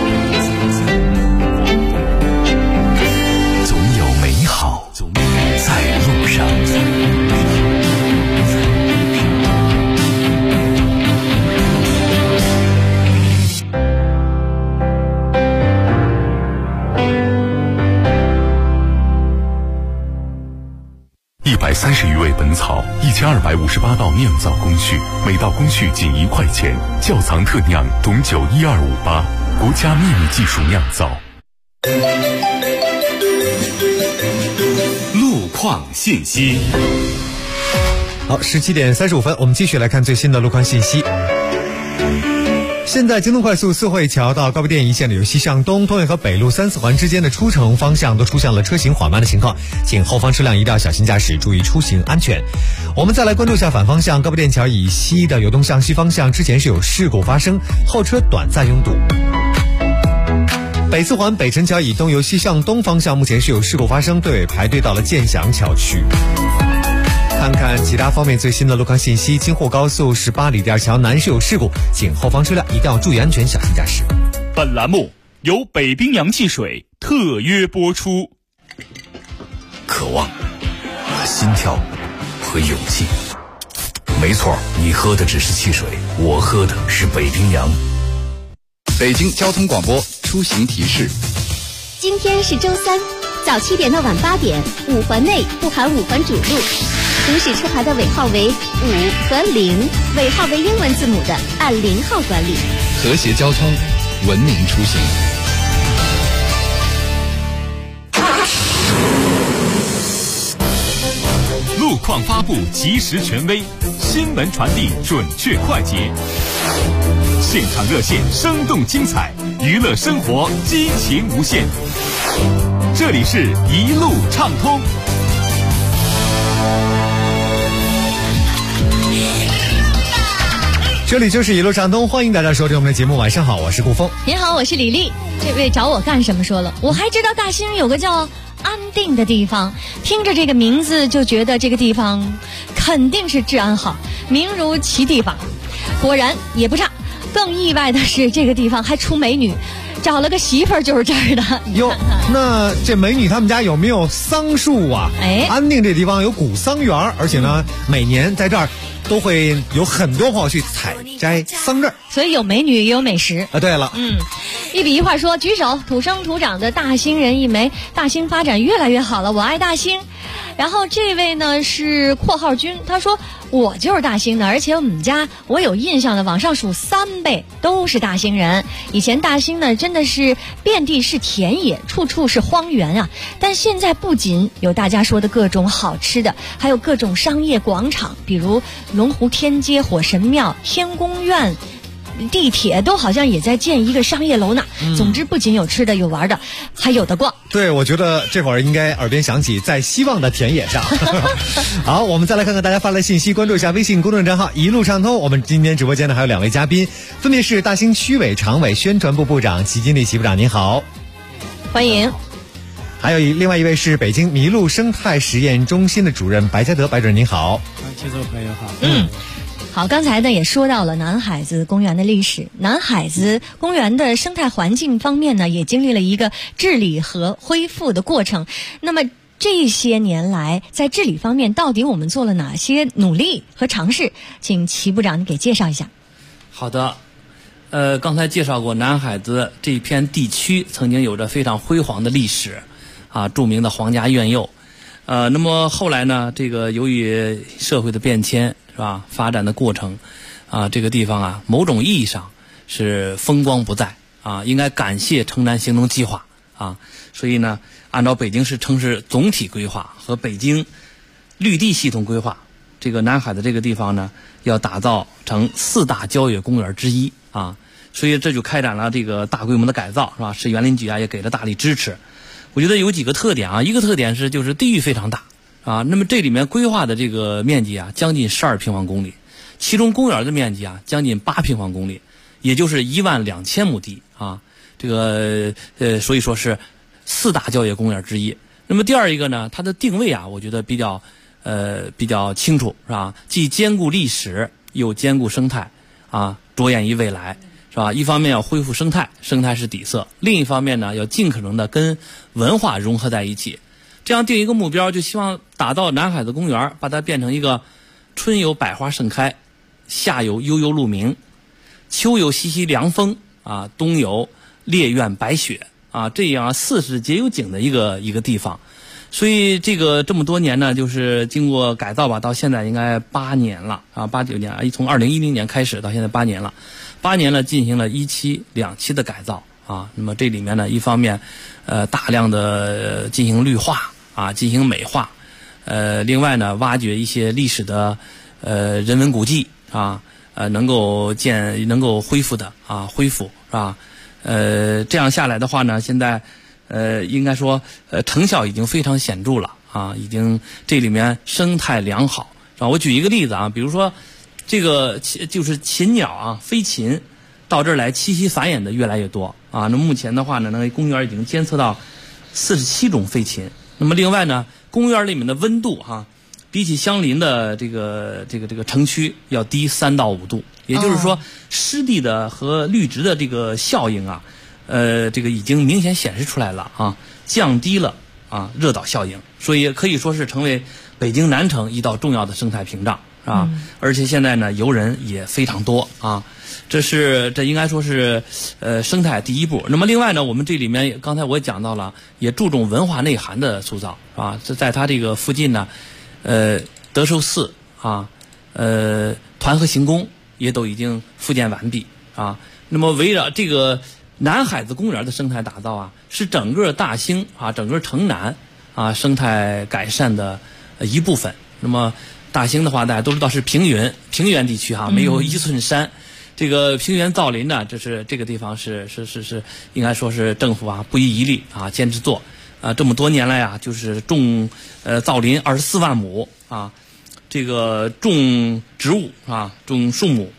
总有美好在路上。130余味本草，1258道酿造工序，每道工序仅1块钱。窖藏特酿董酒12588，国家秘密技术酿造。 路况信息。 好，17点35分，我们继续来看最新的路况信息。现在京东快速四惠桥到高碑店一线的由西向东、通远和北路3、4环之间的出城方向都出现了车行缓慢的情况，请后方车辆一定要小心驾驶，注意出行安全。我们再来关注一下反方向高碑店桥以西的流动向西方向，之前是有事故发生，后车短暂拥堵。北4环北辰桥以东由西向东方向，目前是有事故发生，队尾排队到了建祥桥区。看看其他方面最新的路况信息，京沪高速18里店桥南是有事故，请后方车辆一定要注意安全，小心驾驶。 本栏目由北冰洋汽水特约播出。 渴望和心跳和勇气，没错，你喝的只是汽水，我喝的是北冰洋。 北京交通广播出行提示： 今天是周三，早7点到晚8点，5环内不含5环主路。行驶车牌的尾号为5和0，尾号为英文字母的按0号管理。 和谐交通，文明出行。 路况发布及时权威，新闻传递准确快捷，现场热线生动精彩，娱乐生活激情无限。这里是一路畅通。 这里就是一路畅通，欢迎大家收听我们的节目。晚上好，我是顾峰。 您好，我是李丽。这位找我干什么说了，我还知道大兴有个叫安定的地方，听着这个名字就觉得这个地方肯定是治安好，名如其地方。果然也不差，更意外的是这个地方还出美女，找了个媳妇儿就是这儿的。 哟，那这美女他们家有没有桑树啊？ 哎， 安定这地方有古桑园，而且呢，每年在这儿都会有很多朋友去采摘桑葚， 所以有美女也有美食啊。对了， 一笔一画说，举手，土生土长的大兴人一枚，大兴发展越来越好了，我爱大兴。然后这位呢是括号君，他说我就是大兴的，而且我们家我有印象的往上数3辈都是大兴人。以前大兴呢真的是遍地是田野，处处是荒原啊，但现在不仅有大家说的各种好吃的，还有各种商业广场，比如龙湖天街、火神庙、天宫院，地铁都好像也在建一个商业楼呢。总之不仅有吃的有玩的，还有的逛。 对，我觉得这会儿应该耳边响起在希望的田野上。好，我们再来看看大家发来信息，关注一下微信公众账号一路畅通。我们今天直播间呢还有2位嘉宾，分别是大兴区委常委宣传部部长齐金丽齐部长，您好， 欢迎。 还有另外一位是北京麋鹿生态实验中心的主任白嘉德，白主任您好。 听众朋友好。 好，刚才呢也说到了南海子公园的历史，南海子公园的生态环境方面呢，也经历了一个治理和恢复的过程。那么这些年来，在治理方面，到底我们做了哪些努力和尝试？请齐部长你给介绍一下。 好的，刚才介绍过南海子这片地区曾经有着非常辉煌的历史，啊，著名的皇家苑囿。那么后来呢，这个由于社会的变迁，是吧？发展的过程，啊，这个地方啊，某种意义上是风光不再啊，应该感谢城南行动计划啊。所以呢，按照北京市城市总体规划和北京绿地系统规划，这个南海的这个地方呢，要打造成4大郊野公园之一啊。所以这就开展了这个大规模的改造，是吧？市园林局啊也给了大力支持。我觉得有几个特点啊，一个特点是就是地域非常大啊。那么这里面规划的这个面积啊，将近12平方公里，其中公园的面积啊，将近8平方公里，也就是12000亩地啊。这个所以说是4大郊野公园之一。那么第二一个呢，它的定位啊，我觉得比较清楚，是吧？既兼顾历史，又兼顾生态，啊，着眼于未来，是吧？一方面要恢复生态，生态是底色；另一方面呢，要尽可能的跟文化融合在一起。这样定一个目标，就希望打造南海子公园，把它变成一个春有百花盛开，夏有悠悠鹿鸣，秋有习习凉风，啊，冬有烈苑白雪，啊，这样四时皆有景的一个地方。所以这么多年呢，就是经过改造吧，到现在应该8年了啊，8、9年，从2010年开始到现在8年了，8年了，进行了1期、2期的改造啊。那么这里面呢，一方面大量的进行绿化啊，进行美化，另外呢，挖掘一些历史的人文古迹啊，能够恢复是吧？这样下来的话呢，现在应该说成效已经非常显著了啊，已经这里面生态良好，是吧？我举一个例子啊，比如说这个就是禽鸟啊，飞禽到这儿来栖息繁衍的越来越多啊。那目前的话呢，那个公园已经监测到47种飞禽。那么另外呢，公园里面的温度哈，比起相邻的这个城区要低3到5度，也就是说湿地的和绿植的这个效应啊，这个已经明显显示出来了啊，降低了啊热岛效应，所以可以说是成为北京南城一道重要的生态屏障啊。而且现在呢，游人也非常多啊，这应该说是生态第一步。那么另外呢，我们这里面刚才我也讲到了，也注重文化内涵的塑造啊。在它这个附近呢，德寿寺啊，团河行宫也都已经复建完毕啊。那么围绕这个南海子公园的生态打造啊，是整个大兴啊，整个城南啊生态改善的一部分。那么大兴的话，大家都知道是平原地区哈，没有一寸山。这个平原造林呢，这个地方是应该说是政府啊不遗余力啊坚持做啊，这么多年来啊，就是造林24万亩啊，这个种植物啊，种树木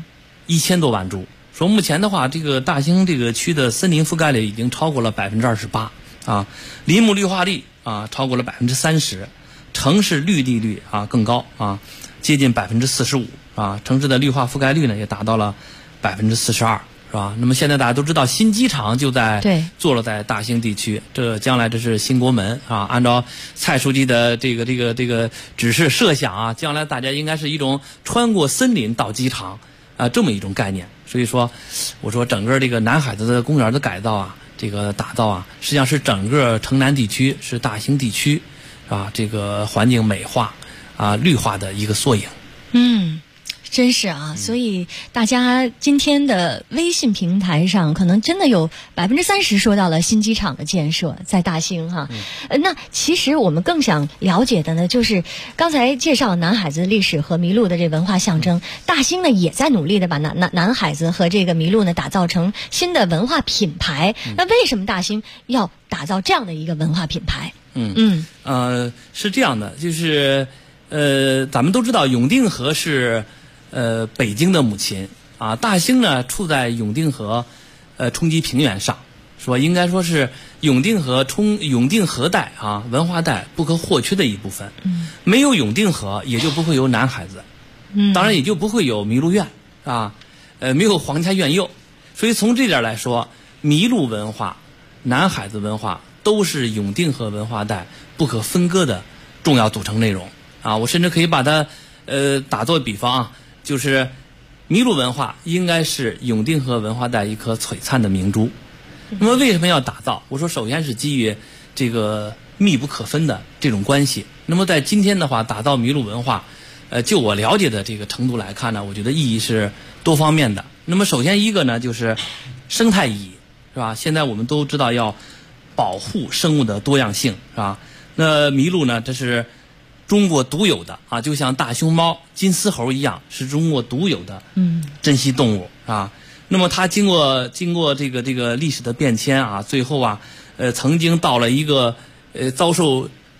1000多万株。说目前的话，这个大兴这个区的森林覆盖率已经超过了28%啊，林木绿化率啊超过了30%，城市绿地率啊更高啊，接近45%啊，城市的绿化覆盖率呢也达到了42%，是吧？那么现在大家都知道，新机场就坐落在大兴地区，这将来这是新国门啊。按照蔡书记的这个指示设想啊，将来大家应该是一种穿过森林到机场啊这么一种概念。所以说，我说整个这个南海子的公园的改造啊，这个打造啊，实际上是整个城南地区，是大兴地区，啊，这个环境美化啊、绿化的一个缩影。 真是啊，所以大家今天的微信平台上，可能真的有30%说到了新机场的建设在大兴哈。那其实我们更想了解的呢，就是刚才介绍南海子的历史和麋鹿的这文化象征，大兴呢也在努力的把南海子和这个麋鹿呢打造成新的文化品牌。那为什么大兴要打造这样的一个文化品牌？ 是这样的，就是咱们都知道永定河是北京的母亲啊，大兴呢处在永定河冲积平原上，说应该说是永定河带啊文化带不可或缺的一部分。没有永定河，也就不会有南海子，当然也就不会有麋鹿苑啊，没有皇家苑囿。所以从这点来说，麋鹿文化、南海子文化都是永定河文化带不可分割的重要组成内容啊。我甚至可以把它打作比方啊，就是麋鹿文化应该是永定河文化带一颗璀璨的明珠。那么为什么要打造？我说首先是基于这个密不可分的这种关系。那么在今天的话，打造麋鹿文化，就我了解的这个程度来看呢，我觉得意义是多方面的。那么首先一个呢，就是生态意义，是吧？现在我们都知道要保护生物的多样性，是吧？那麋鹿呢，这是中国独有的啊，就像大熊猫、金丝猴一样，是中国独有的珍稀动物啊。那么它经过这个历史的变迁啊，最后啊，曾经到了一个遭受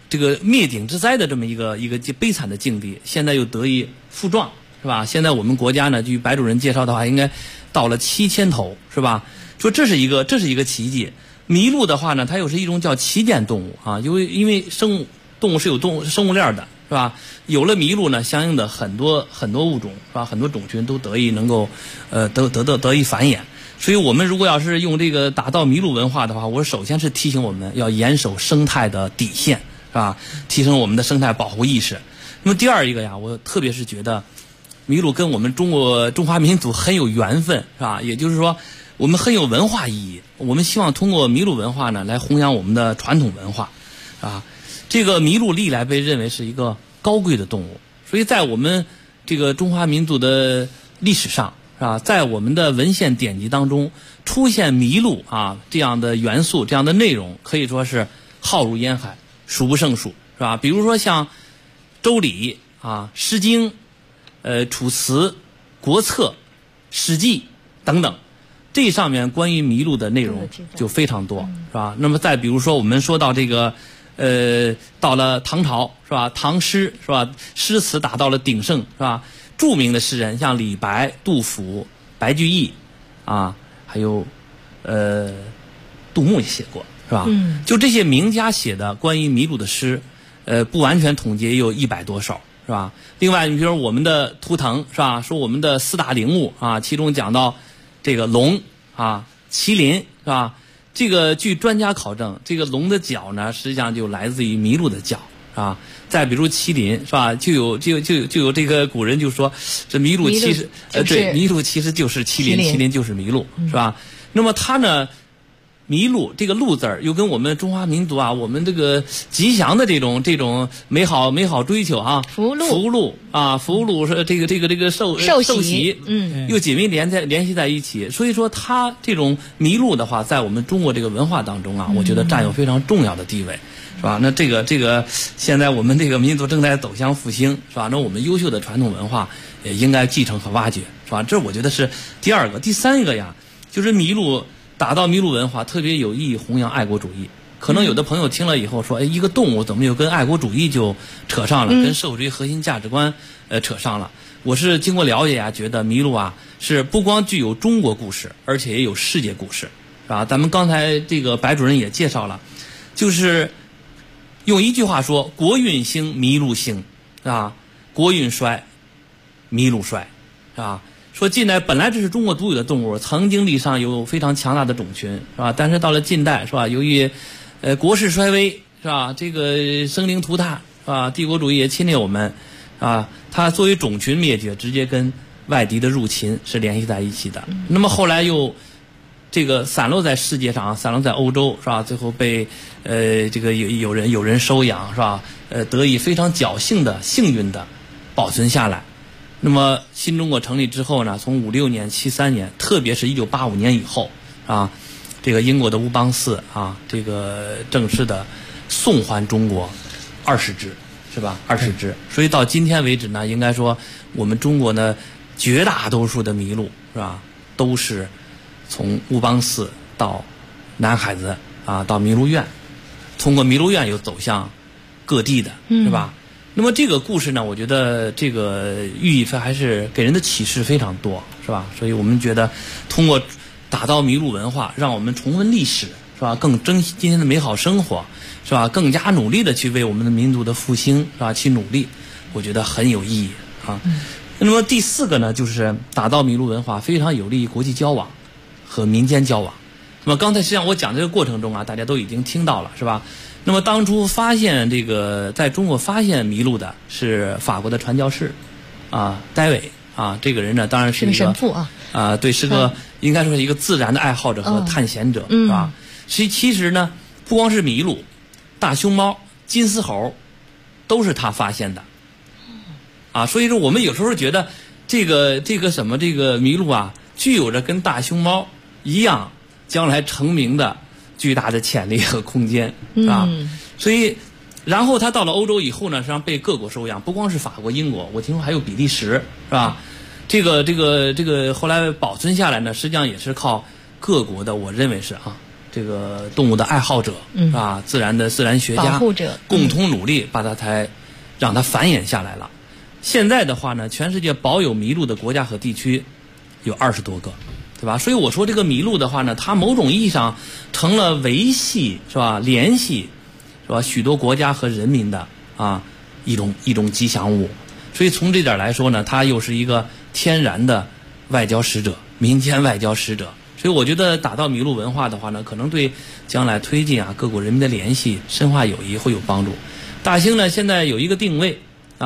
这个灭顶之灾的这么一个悲惨的境地，现在又得以复壮，是吧？现在我们国家呢，据白主任介绍的话，应该到了7000头，是吧？说这是一个奇迹。麋鹿的话呢，它又是一种叫旗舰动物啊，因为动物是有生物链的，是吧？有了麋鹿呢，相应的很多物种，是吧？很多种群都得以能够得以繁衍。所以我们如果要是用这个打造麋鹿文化的话，我首先是提醒我们要严守生态的底线，是吧？提升我们的生态保护意识。那么第二一个呀，我特别是觉得麋鹿跟我们中华民族很有缘分，是吧？也就是说，我们很有文化意义。我们希望通过麋鹿文化呢，来弘扬我们的传统文化，啊，这个麋鹿历来被认为是一个高贵的动物，所以在我们这个中华民族的历史上，是吧？在我们的文献典籍当中出现麋鹿啊这样的元素、这样的内容，可以说是浩如烟海，数不胜数，是吧？比如说像《周礼》啊、《诗经》、楚辞、国策、史记等等，这上面关于麋鹿的内容就非常多，是吧？那么再比如说我们说到这个到了唐朝，是吧？唐诗，是吧？诗词达到了鼎盛，是吧？著名的诗人像李白、杜甫、白居易啊，还有杜牧也写过，是吧？就这些名家写的关于麋鹿的诗，不完全统计也有100多首，是吧？另外，你比如我们的图腾，是吧？说我们的4大灵物啊，其中讲到这个龙啊、麒麟，是吧？这个据专家考证，这个龙的角呢，实际上就来自于麋鹿的角，啊。再比如麒麟，是吧？就有这个古人就说，这麋鹿其实对，麋鹿其实就是麒麟，麒麟就是麋鹿，是吧？那么它呢？麋鹿这个鹿字儿又跟我们中华民族啊，我们这个吉祥的这种美好追求啊，福禄啊，福禄是这个寿喜，又紧密联系在一起。所以说，它这种麋鹿的话，在我们中国这个文化当中啊，我觉得占有非常重要的地位，是吧？那这个现在我们这个民族正在走向复兴，是吧？那我们优秀的传统文化也应该继承和挖掘，是吧？这我觉得是第二个。第三个呀，就是麋鹿。打造麋鹿文化特别有意义，弘扬爱国主义。可能有的朋友听了以后说，一个动物怎么又跟爱国主义就扯上了，跟社会主义核心价值观扯上了。我是经过了解啊，觉得麋鹿啊是不光具有中国故事，而且也有世界故事，是吧？咱们刚才这个白主任也介绍了，就是用一句话说：国运兴，麋鹿兴，是吧？国运衰，麋鹿衰，是吧？说近代本来这是中国独有的动物，曾经历上有非常强大的种群，是吧？但是到了近代，是吧？由于国势衰微，是吧？这个生灵涂炭，是吧？帝国主义也侵略我们，啊，它作为种群灭绝，直接跟外敌的入侵是联系在一起的。那么后来又这个散落在世界上，散落在欧洲，是吧？最后被这个有人收养，是吧？得以非常侥幸的、幸运的保存下来。那么新中国成立之后呢，从56年、73年，特别是1985年以后啊，这个英国的乌邦寺啊，这个正式的送还中国20只，是吧？20只。所以到今天为止呢，应该说我们中国呢绝大多数的麋鹿，是吧，都是从乌邦寺到南海子啊，到麋鹿院，通过麋鹿院又走向各地的，是吧？那么这个故事呢，我觉得这个寓意还是给人的启示非常多，是吧？所以我们觉得通过打造麋鹿文化，让我们重温历史，是吧？更珍惜今天的美好生活，是吧？更加努力的去为我们的民族的复兴，是吧？去努力，我觉得很有意义啊。那么第4个呢，就是打造麋鹿文化非常有利于国际交往和民间交往。那么刚才实际上我讲这个过程中啊，大家都已经听到了，是吧？那么当初发现这个在中国发现麋鹿的是法国的传教士啊，戴维啊，这个人呢当然是一个神父啊， 对，是个应该说是一个自然的爱好者和探险者，是吧？其实呢，不光是麋鹿、大熊猫、金丝猴，都是他发现的啊。所以说我们有时候觉得这个麋鹿啊，具有着跟大熊猫一样将来成名的巨大的潜力和空间，啊，所以，然后他到了欧洲以后呢，实际上被各国收养，不光是法国、英国，我听说还有比利时，是吧？这个后来保存下来呢，实际上也是靠各国的，我认为是这个动物的爱好者，是吧？自然学家保护者， 共同努力把它才让它繁衍下来了。现在的话呢，全世界保有麋鹿的国家和地区有20多个，对吧？所以我说这个麋鹿的话呢，它某种意义上成了维系，是吧？联系，是吧？许多国家和人民的一种吉祥物。所以从这点来说呢，它又是一个天然的外交使者，民间外交使者。所以我觉得打造麋鹿文化的话呢，可能对将来推进各国人民的联系、深化友谊会有帮助。大兴呢现在有一个定位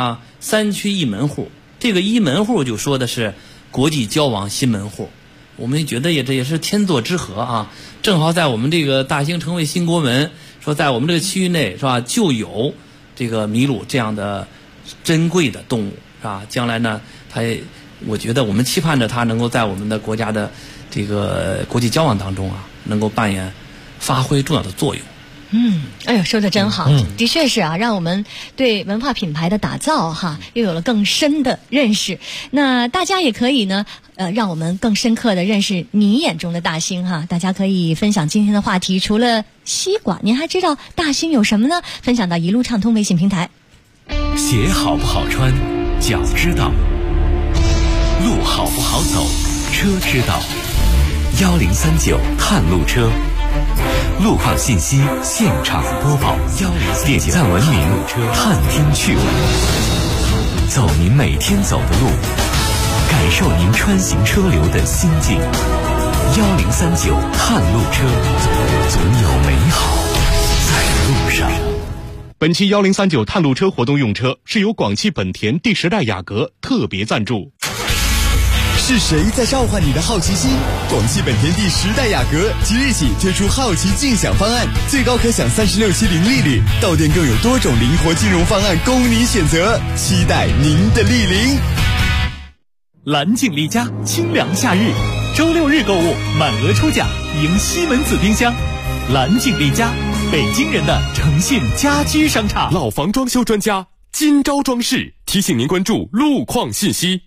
3区1门户，这个1门户就说的是国际交往新门户。我们觉得这也是天作之合正好在我们这个大兴成为新国门，说在我们这个区域内是吧，就有这个麋鹿这样的珍贵的动物是吧？将来呢，我觉得我们期盼着它能够在我们的国家的这个国际交往当中能够发挥重要的作用。 哎呦，说的真好，的确是让我们对文化品牌的打造又有了更深的认识。那大家也可以呢，让我们更深刻的认识你眼中的大兴大家可以分享今天的话题，除了西瓜，您还知道大兴有什么呢？分享到一路畅通微信平台。 鞋好不好穿，脚知道；路好不好走，车知道。1039探路车，路况信息现场播报，点赞文明，探听趣闻，走您每天走的路，感受您穿行车流的心境。1039探路车，总有美好在路上。 本期1039探路车活动用车是由广汽本田第10代雅阁特别赞助。 是谁在召唤你的好奇心？广汽本田第10代雅阁即日起推出好奇竞享方案，最高可享36期零利率，到店更有多种灵活金融方案供你选择，期待您的莅临。 蓝景丽家清凉夏日，周6日购物满额抽奖赢西门子冰箱。蓝景丽家，北京人的诚信家居商场， 老房装修专家金招装饰提醒您关注路况信息。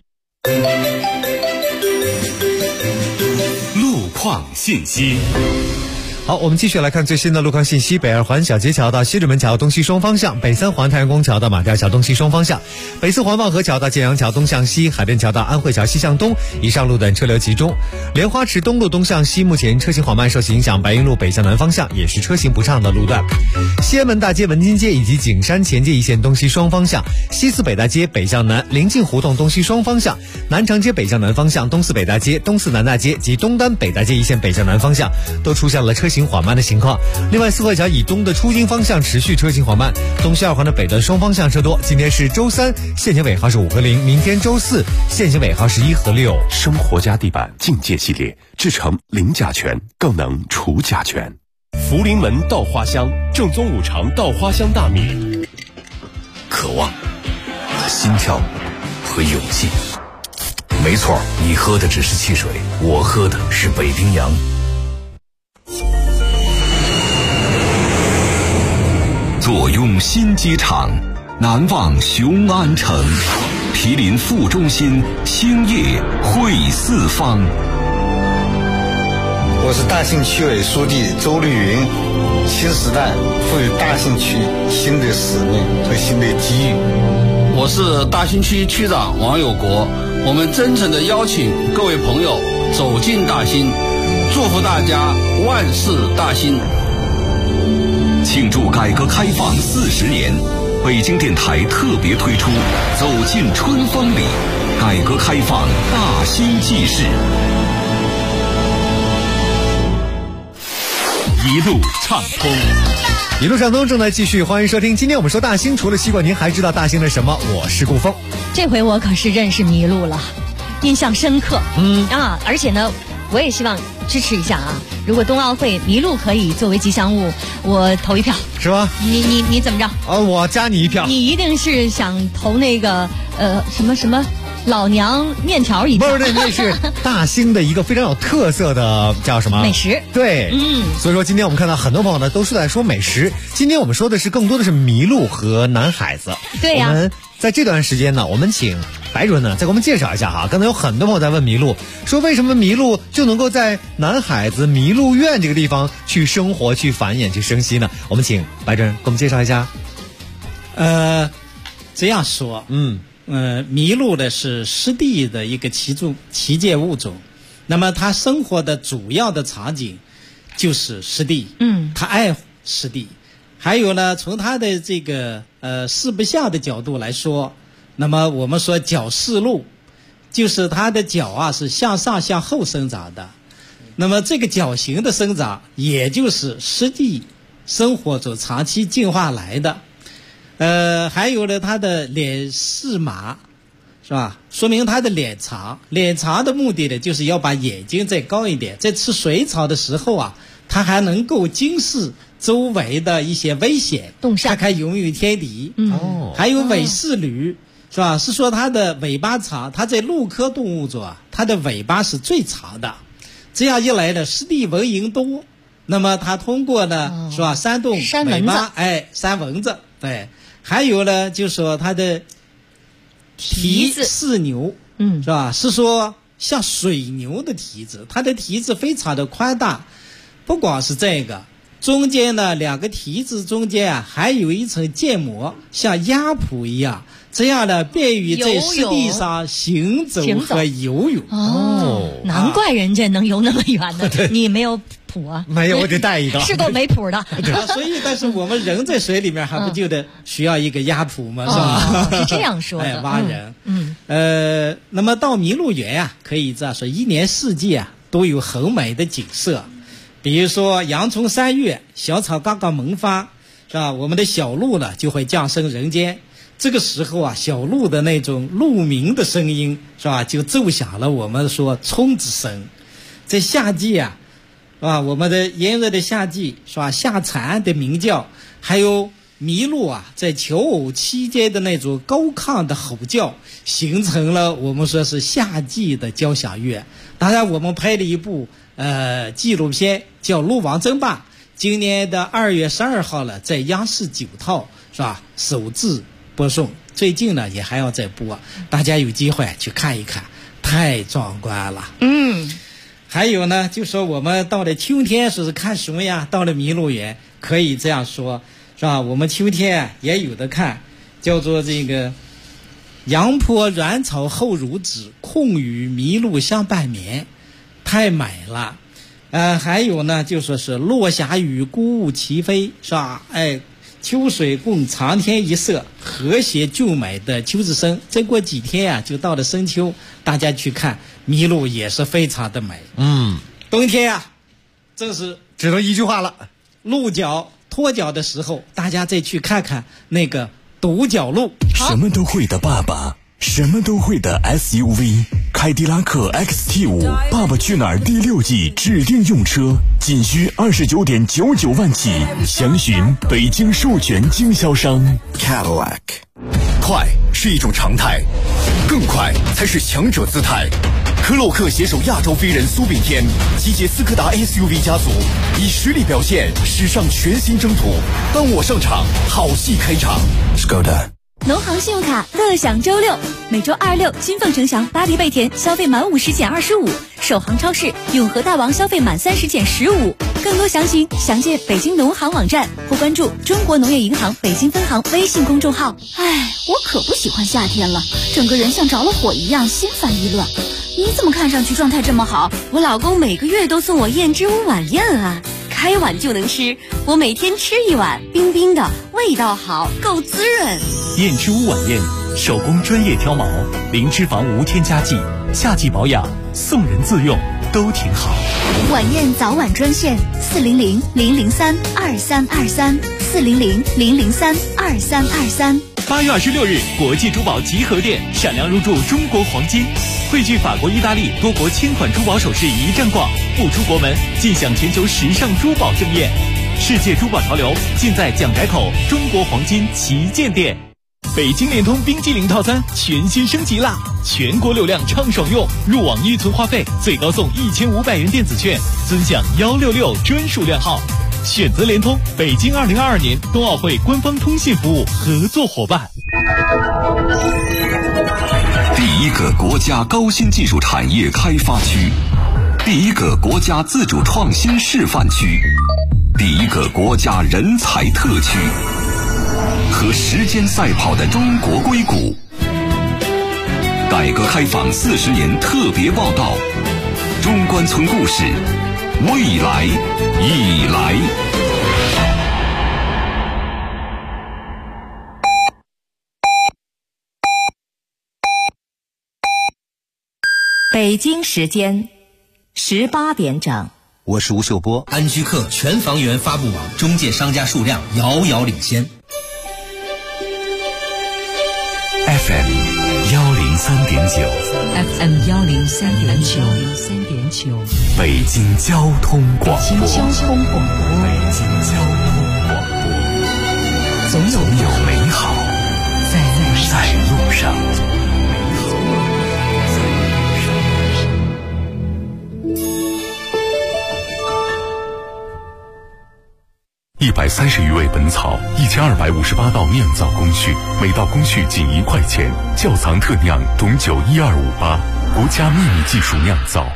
路况信息。 好，我们继续来看最新的路况信息。北2环小街桥到西直门桥东西双方向，北3环太阳宫桥到马甸桥东西双方向，北4环望河桥到建阳桥东向西，海淀桥到安慧桥西向东，以上路段车流集中。莲花池东路东向西，目前车行缓慢，受其影响，白云路北向南方向也是车行不畅的路段。西安门大街、文津街以及景山前街一线东西双方向，西四北大街北向南，临近胡同东西双方向，南长街北向南方向，东四北大街、东四南大街及东单北大街一线北向南方向都出现了车行缓慢的情况。另外，四惠桥以东的出京方向持续车行缓慢，东西2环的北段双方向车多。今天是周3，限行尾号是5和0，明天周4，限行尾号是1和6。 生活家地板境界系列制成零甲醛，更能除甲醛。 福临门稻花香，正宗5常稻花香大米。 渴望和心跳和勇气。没错，你喝的只是汽水，我喝的是北冰洋。 坐拥新机场，难忘雄安城，毗邻副中心，兴业汇四方。 我是大兴区委书记周绿云，新时代赋予大兴区新的使命和新的机遇。 我是大兴区区长王有国，我们真诚地邀请各位朋友走进大兴，祝福大家万事大兴。 庆祝改革开放40年，北京电台特别推出走进春风里，改革开放大兴纪事。 一路畅通， 一路畅通正在继续，欢迎收听。今天我们说大兴，除了西瓜，您还知道大兴的什么？我是顾峰。 这回我可是认识麋鹿了，印象深刻。而且呢，我也希望支持一下啊！如果冬奥会麋鹿可以作为吉祥物，我投一票， 是吧？ 你怎么着？ 我加你一票。 你一定是想投那个什么老娘面条一条。 不是，那是大兴的一个非常有特色的叫什么美食？ 对，所以说今天我们看到很多朋友呢都是在说美食，今天我们说的是更多的是麋鹿和南海子。 对呀。 我们在这段时间呢，我们请白主任呢再给我们介绍一下哈。刚才有很多朋友在问麋鹿，说为什么麋鹿就能够在南海子麋鹿苑这个地方去生活、去繁衍、去生息呢？我们请白主任给我们介绍一下。 这样说，麋鹿呢是湿地的一个旗舰物种，那么它生活的主要的场景就是湿地，它爱护湿地。还有呢，从它的这个四不像的角度来说，那么我们说角四鹿，就是它的角啊是向上向后生长的，那么这个角形的生长，也就是湿地生活中长期进化来的。还有呢，它的脸是马，是吧？说明它的脸长，脸长的目的呢，就是要把眼睛再高一点，在吃水草的时候啊，它还能够惊视周围的一些危险，它可以勇于天敌。还有尾饰驴，是吧？是说它的尾巴长，它在鹿科动物中啊，它的尾巴是最长的。这样一来呢，湿地蚊蝇多，那么它通过呢，是吧？扇动尾巴，扇蚊子，对。还有呢，就是说它的蹄似牛，是吧？是说像水牛的蹄子，它的蹄子非常的宽大。不光是这个，中间呢两个蹄子中间啊还有一层腱膜，像鸭蹼一样，这样呢便于在湿地上行走和游泳。 难怪人家能游那么远呢。你没有谱啊？ 没有，我得带一个。 是都没谱的。 所以，但是我们人在水里面还不就得需要一个鸭蹼吗？是吧？ 是这样说的。 蛙人。那么到麋鹿园啊，可以这样说，一年四季啊都有很美的景色。比如说阳春3月，小草刚刚萌发，是吧？我们的小鹿呢就会降生人间。这个时候啊，小鹿的那种鹿鸣的声音，是吧？就奏响了我们说冲之声。在夏季啊，是吧？我们的炎热的夏季，是吧？夏蝉的鸣叫，还有麋鹿啊在求偶期间的那种高亢的吼叫，形成了我们说是夏季的交响乐。当然，我们拍了一部纪录片叫《鹿王争霸》，今年的2月12号了，在央视9套，是吧？首次播送，最近呢也还要再播，大家有机会去看一看，太壮观了。还有呢，就说我们到了秋天是看什么呀？到了麋鹿园可以这样说，是吧？我们秋天也有的看，叫做这个阳坡软草厚如纸，空与麋鹿相伴眠，太美了。还有呢，就说是落霞与孤鹜齐飞，是吧？秋水共长天一色，和谐俊美的秋之声。再过几天啊，就到了深秋，大家去看麋鹿也是非常的美。冬天啊，正是只能一句话了， 鹿角脱角的时候，大家再去看看那个独角鹿。 什么都会的爸爸，什么都会的 SUV， 凯迪拉克 XT5 爸爸去哪儿第6季指定用车，仅需29.99万起，详询北京授权经销商 Cadillac。 快是一种常态，更快才是强者姿态。科洛克携手亚洲飞人苏炳添，集结斯柯达 SUV 家族，以实力表现史上全新征途。当我上场，好戏开场。Skoda。 农行信用卡乐享周6，每周2、6金凤城祥、巴黎贝甜消费满50减25，首航超市永和大王消费满30减15。更多详情详见北京农行网站或关注中国农业银行北京分行微信公众号。 我可不喜欢夏天了，整个人像着了火一样，心烦意乱。你怎么看上去状态这么好？ 我老公每个月都送我燕之屋晚宴啊，开碗就能吃，我每天吃一碗，冰冰的，味道好，够滋润。 燕之屋晚宴，手工专业挑毛，零脂肪无添加剂，夏季保养，送人自用都挺好。 晚宴早晚专线400-003-2323，400-003-2323。 8月26日，国际珠宝集合店闪亮入驻中国黄金，汇聚法国、意大利多国千款珠宝首饰一站逛，不出国门尽享全球时尚珠宝盛宴。世界珠宝潮流尽在蒋宅口中国黄金旗舰店。 北京联通冰激凌套餐全新升级啦！全国流量畅爽用，入网预存话费最高送1500元电子券，尊享166专属靓号。选择联通，北京2022年冬奥会官方通信服务合作伙伴。 第一个国家高新技术产业开发区，第一个国家自主创新示范区，第一个国家人才特区，和时间赛跑的中国硅谷。改革开放40年特别报道，中关村故事，未来已来。 北京时间18点整， 我是吴秀波。安居客全房源发布网中介商家数量遥遥领先。 FM 103.9 FM 103.9， 北京交通广播。 北京交通广播，总有美好在路上。 130余味本草，1258道酿造工序，每道工序仅1块钱。窖藏特酿董酒12588，国家秘密技术酿造。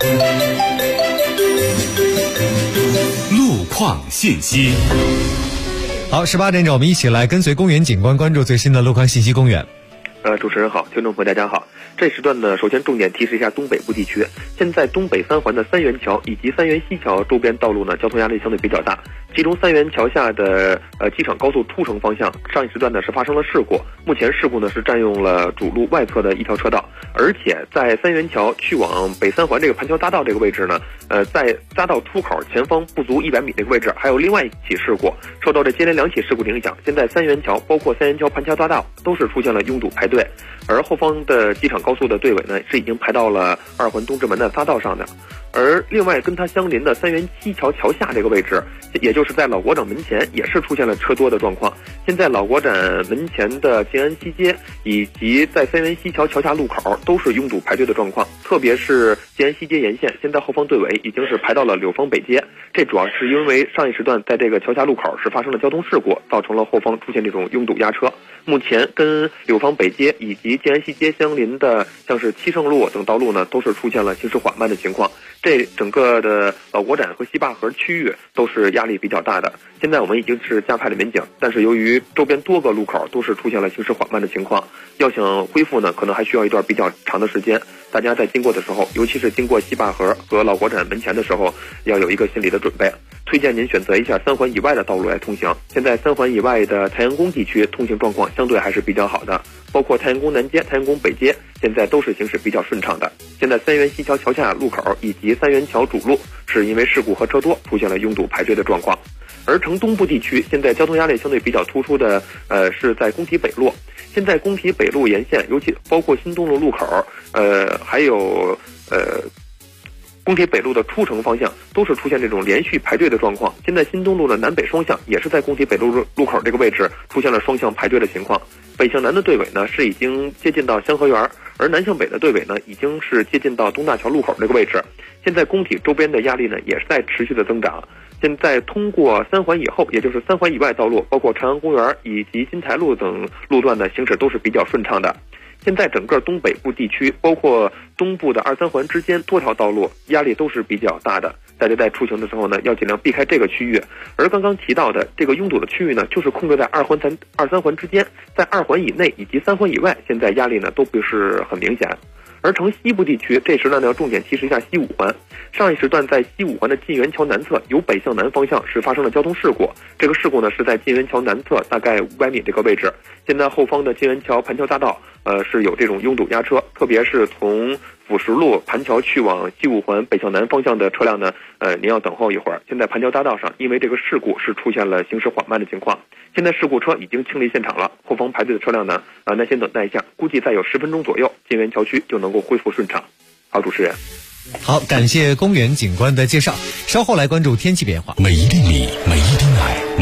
路况信息。 好，18点整，我们一起来跟随公园警官关注最新的路况信息。公园。 主持人好，听众朋友大家好。这时段呢，首先重点提示一下东北部地区。现在东北三环的三元桥以及三元西桥周边道路呢，交通压力相对比较大。其中三元桥下的机场高速出城方向，上一时段呢是发生了事故。目前事故呢是占用了主路外侧的一条车道，而且在三元桥去往北三环这个盘桥匝道这个位置呢，在匝道出口前方不足100米这个位置，还有另外一起事故。受到这接连2起事故的影响，现在三元桥包括三元桥盘桥匝道都是出现了拥堵排队，而后方的机场高速的队尾呢是已经排到了2环东直门的匝道上的。而另外跟它相邻的三元西桥桥下这个位置，也就是在老国展门前，也是出现了车多的状况。现在老国展门前的静安西街以及在三元西桥桥下路口都是拥堵排队的状况，特别是静安西街沿线，现在后方队尾已经是排到了柳坊北街。这主要是因为上一时段在这个桥下路口是发生了交通事故，造成了后方出现这种拥堵压车。目前跟柳坊北街以及静安西街相邻的像是七圣路等道路呢，都是出现了行驶缓慢的情况。这整个的老国展和西坝河区域都是压力比较大的。现在我们已经是加派了民警，但是由于周边多个路口都是出现了行驶缓慢的情况，要想恢复呢，可能还需要一段比较长的时间。大家在经过的时候，尤其是经过西坝河和老国展门前的时候，要有一个心理的准备。推荐您选择一下3环以外的道路来通行。现在3环以外的太阳宫地区通行状况相对还是比较好的，包括太阳宫南街、太阳宫北街，现在都是行驶比较顺畅的。现在三元西桥桥下路口以及三元桥主路是因为事故和车多出现了拥堵排队的状况。而城东部地区现在交通压力相对比较突出的是在工体北路。现在工体北路沿线，尤其包括新东路路口还有工体北路的出城方向都是出现这种连续排队的状况。现在新东路的南北双向也是在工体北路路口这个位置出现了双向排队的情况。北向南的队尾呢是已经接近到香河园，而南向北的队尾呢已经是接近到东大桥路口这个位置。现在工体周边的压力呢也是在持续的增长。现在通过3环以后，也就是3环以外道路，包括朝阳公园以及金台路等路段的行驶都是比较顺畅的。现在整个东北部地区，包括东部的2、3环之间多条道路压力都是比较大的，大家在出行的时候呢，要尽量避开这个区域。而刚刚提到的这个拥堵的区域呢，就是控制在2、3环之间，在2环以内以及3环以外，现在压力呢都不是很明显。而城西部地区，这时段呢要重点提示一下西5环。上一时段在西5环的晋源桥南侧，由北向南方向是发生了交通事故。这个事故呢是在晋源桥南侧大概500米这个位置。现在后方的晋源桥盘桥匝道，是有这种拥堵压车，特别是从辅石路盘桥去往西5环北向南方向的车辆呢，您要等候一会儿。现在盘桥匝道上，因为这个事故是出现了行驶缓慢的情况。现在事故车已经清离现场了，后方排队的车辆呢，耐心等待一下，估计再有10分钟左右，晋源桥区就能够恢复顺畅。好，主持人。 好，感谢公园警官的介绍。稍后来关注天气变化。 每一粒米，每一滴奶，每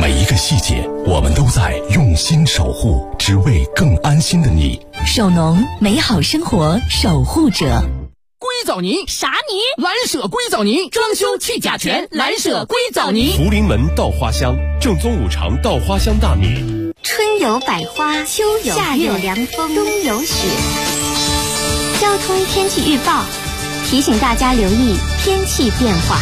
每一个细节，我们都在用心守护，只为更安心的你。 首农，美好生活守护者。 硅藻泥啥泥？ 蓝舍硅藻泥，装修去甲醛，蓝舍硅藻泥。 福临门稻花香，正宗五常稻花香大米。 春有百花，秋有夏有凉风，冬有雪。交通天气预报提醒大家留意天气变化。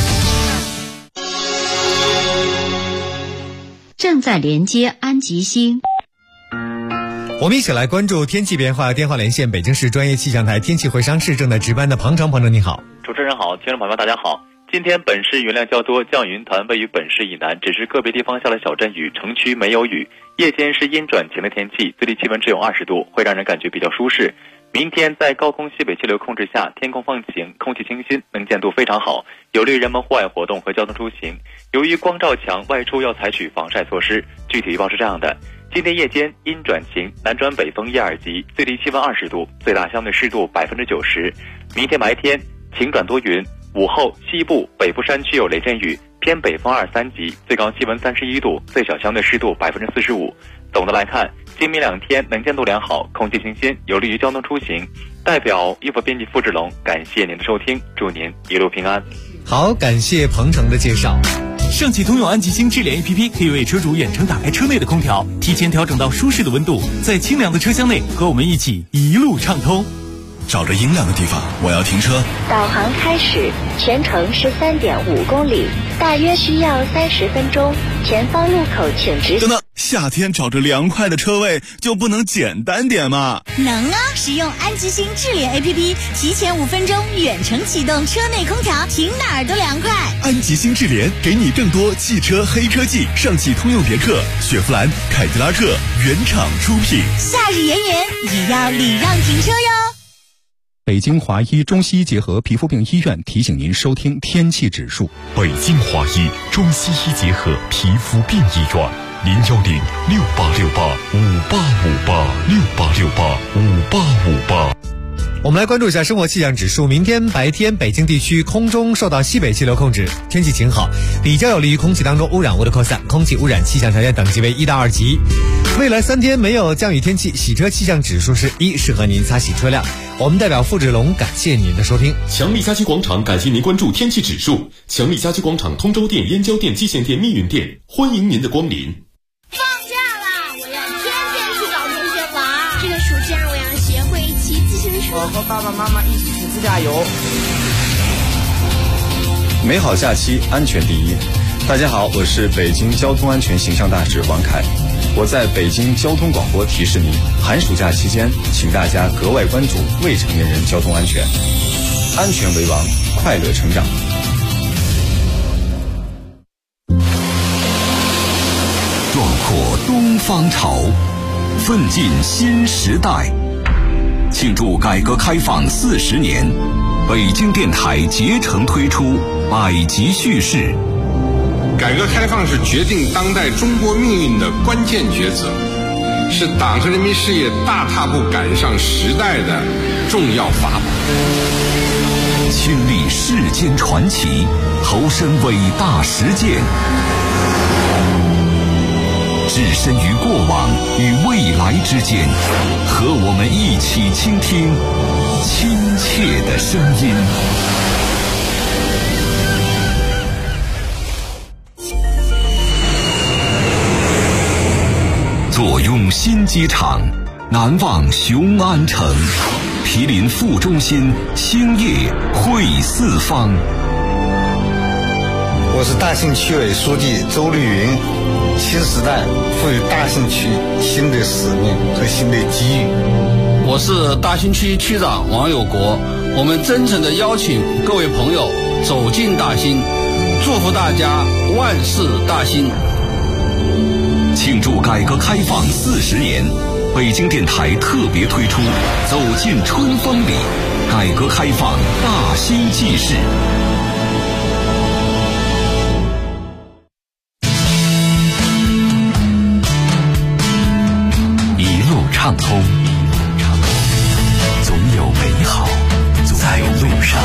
正在连接安吉星。 我们一起来关注天气变化。电话连线北京市专业气象台天气会商室正在值班的庞长朋友，你好。 主持人好，听众朋友们大家好。今天本市云量较多，降云团位于本市以南，只是个别地方下了小阵雨，城区没有雨。夜间是阴转晴的天气，最低气温只有20度，会让人感觉比较舒适。明天在高空西北气流控制下，天空放晴，空气清新，能见度非常好，有利于人们户外活动和交通出行。由于光照强，外出要采取防晒措施。具体预报是这样的：今天夜间阴转晴，南转北风1、2级，最低气温20度，最大相对湿度90%。明天白天晴转多云，午后西部、北部山区有雷阵雨，偏北风2、3级，最高气温31度，最小相对湿度45%。总的来看，今明2天能见度良好，空气清新，有利于交通出行。代表衣服编辑付志龙，感谢您的收听，祝您一路平安。 好，感谢鹏程的介绍。 上汽通用安吉星智联 APP 可以为车主远程打开车内的空调，提前调整到舒适的温度，在清凉的车厢内和我们一起一路畅通。 找着阴凉的地方，我要停车。 导航开始，全程是3.5公里，大约需要30分钟。前方路口请直行。 等等，夏天找着凉快的车位就不能简单点吗？ 能啊！使用安吉星智联 APP， 提前5分钟远程启动车内空调，停哪儿都凉快。 安吉星智联给你更多汽车黑科技，上汽通用别克、雪佛兰、凯迪拉克原厂出品。 夏日炎炎也要礼让停车哟。 北京华医中西医结合皮肤病医院提醒您收听天气指数。 北京华医中西医结合皮肤病医院，0106868585858，6885858。 我们来关注一下生活气象指数。明天白天北京地区空中受到西北气流控制，天气晴好，比较有利于空气当中污染物的扩散，空气污染气象条件等级为1到2级。未来3天没有降雨天气，洗车气象指数是1，适合您擦洗车辆。我们代表付志龙感谢您的收听。 强力家居广场感谢您关注天气指数。强力家居广场通州店、燕郊店、蓟县店、密云店，欢迎您的光临。 放假了，我要天天去找同学玩。这个暑假我要学会骑自行车。 我和爸爸妈妈一起去自驾游。 美好假期，安全第一。大家好，我是北京交通安全形象大使王凯。我在北京交通广播提示您，寒暑假期间，请大家格外关注未成年人交通安全，安全为王，快乐成长。 壮阔东方潮，奋进新时代。庆祝改革开放40年，北京电台竭诚推出百集叙事。 改革开放是决定当代中国命运的关键抉择，是党和人民事业大踏步赶上时代的重要法宝。 亲历世间传奇，投身伟大实践，置身于过往与未来之间，和我们一起倾听亲切的声音。坐拥新机场，难忘雄安城，毗邻副中心，兴业汇四方。 我是大兴区委书记周绿云。新时代赋予大兴区新的使命和新的机遇。 我是大兴区区长王有国，我们真诚地邀请各位朋友走进大兴，祝福大家万事大兴。 庆祝改革开放40年，北京电台特别推出《走进春风里》，改革开放大兴纪事。一路畅通，总有美好在路上。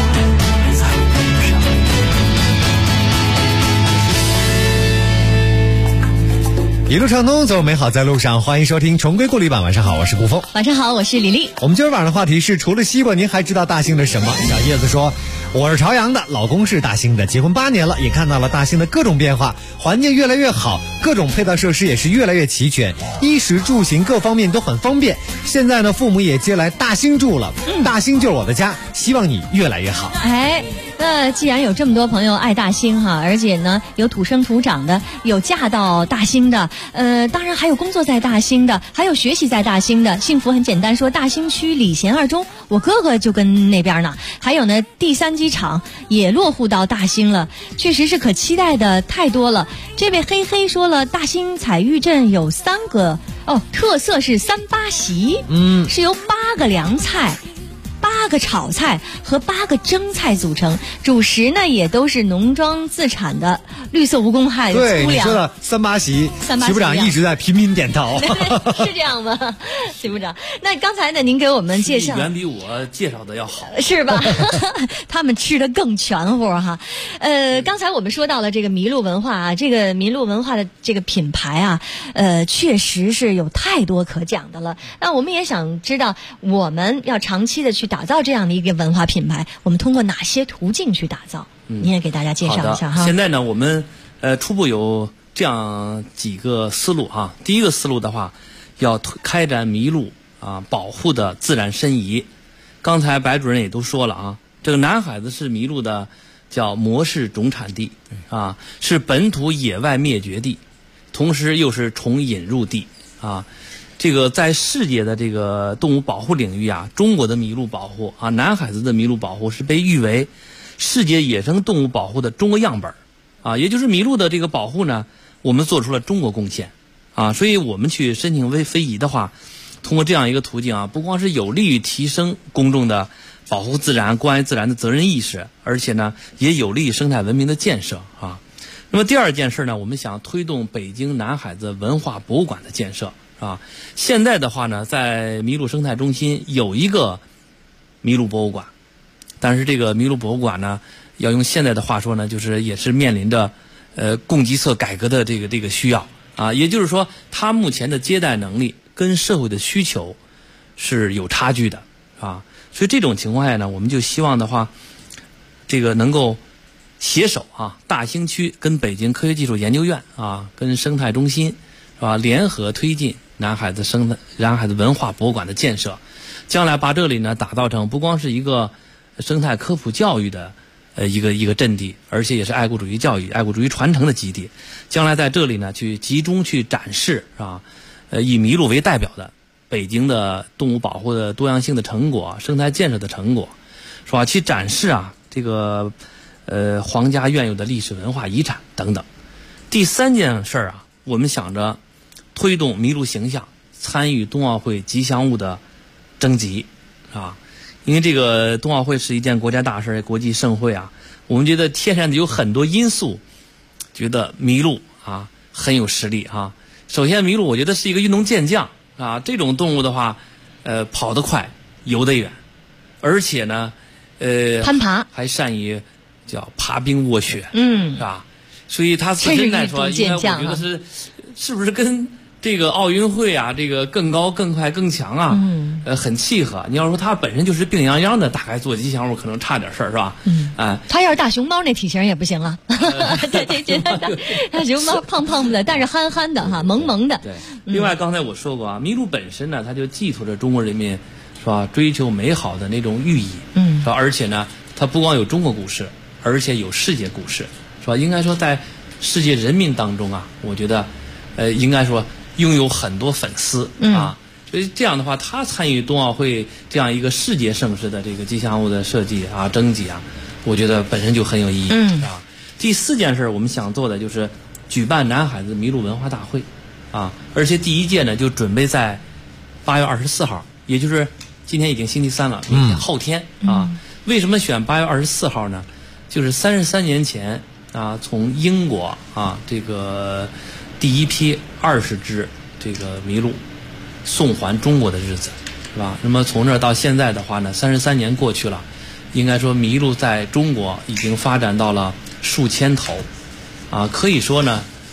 一路畅通，走美好在路上。欢迎收听重归过滤版。晚上好，我是顾峰。 晚上好，我是李丽。 我们今儿晚上的话题是，除了西瓜，您还知道大兴的什么？小叶子说，我是朝阳的，老公是大兴的，结婚8年了，也看到了大兴的各种变化，环境越来越好，各种配套设施也是越来越齐全，衣食住行各方面都很方便。现在呢，父母也接来大兴住了，大兴就是我的家，希望你越来越好。 哎，那既然有这么多朋友爱大兴哈，而且呢有土生土长的，有嫁到大兴的，当然还有工作在大兴的，还有学习在大兴的。幸福很简单说，大兴区礼贤二中，我哥哥就跟那边呢。还有呢，第3机场也落户到大兴了，确实是可期待的太多了。这位黑黑说了，大兴彩玉镇有3个特色是3八席，是由8个凉菜、8个炒菜和8个蒸菜组成，主食呢也都是农庄自产的绿色无公害的粗粮。 对，你说的3八席，徐部长一直在频频点头。 是这样吗，徐部长？那刚才呢，您给我们介绍远比我介绍的要好， 是吧？他们吃的更全乎哈。刚才我们说到了这个麋鹿文化啊，这个麋鹿文化的这个品牌啊，确实是有太多可讲的了。那我们也想知道，我们要长期的去打造这样的一个文化品牌，我们通过哪些途径去打造？您也给大家介绍一下哈。 现在呢，我们初步有这样几个思路哈。第一个思路的话，要开展麋鹿保护的自然申遗。刚才白主任也都说了啊，这个南海子是麋鹿的叫模式种产地啊，是本土野外灭绝地，同时又是虫引入地啊。这个在世界的这个动物保护领域啊，中国的麋鹿保护啊，南海子的麋鹿保护是被誉为世界野生动物保护的中国样本啊，也就是麋鹿的这个保护呢，我们做出了中国贡献啊，所以我们去申请非遗的话，通过这样一个途径啊，不光是有利于提升公众的保护自然、关爱自然的责任意识，而且呢，也有利于生态文明的建设啊。那么第二件事呢，我们想推动北京南海子文化博物馆的建设。现在的话呢，在麋鹿生态中心有一个麋鹿博物馆，但是这个麋鹿博物馆呢，要用现在的话说呢，就是也是面临着供给侧改革的这个需要啊，也就是说，它目前的接待能力跟社会的需求是有差距的啊，所以这种情况下呢，我们就希望的话，这个能够携手大兴区跟北京科学技术研究院跟生态中心是吧，联合推进南海子文化博物馆的建设，将来把这里呢打造成不光是一个生态科普教育的一个阵地，而且也是爱国主义教育、爱国主义传承的基地。将来在这里呢去集中去展示以麋鹿为代表的北京的动物保护的多样性的成果、生态建设的成果，是吧？去展示这个皇家院有的历史文化遗产等等。第3件事我们想着推动麋鹿形象参与冬奥会吉祥物的征集因为这个冬奥会是一件国家大事、国际盛会我们觉得天然的有很多因素，觉得麋鹿很有实力首先，麋鹿我觉得是一个运动健将这种动物的话，跑得快，游得远，而且呢， 攀爬还善于叫爬冰卧雪，是吧？所以它自身来说，应该我觉得是不是跟这个奥运会这个更高、更快、更强很契合。你要说它本身就是病殃殃的，大概做吉祥物可能差点事儿，是吧？ 它要是大熊猫那体型也不行啊。对，大熊猫胖胖的，但是憨憨的萌萌的。 对。另外，刚才我说过麋鹿本身呢，它就寄托着中国人民是吧追求美好的那种寓意，是吧？而且呢，它不光有中国故事，而且有世界故事，是吧？应该说在世界人民当中我觉得应该说拥有很多粉丝所以这样的话，他参与冬奥会这样一个世界盛事的这个吉祥物的设计征集我觉得本身就很有意义第4件事我们想做的就是举办南海子麋鹿文化大会而且第1届呢就准备在8月24号，也就是今天已经星期3了，明天后天为什么选8月24号呢？就是33年前从英国这个第1批20只这个麋鹿送还中国的日子，是吧？那么从这到现在的话呢，33年过去了，应该说麋鹿在中国已经发展到了数千头，可以说呢，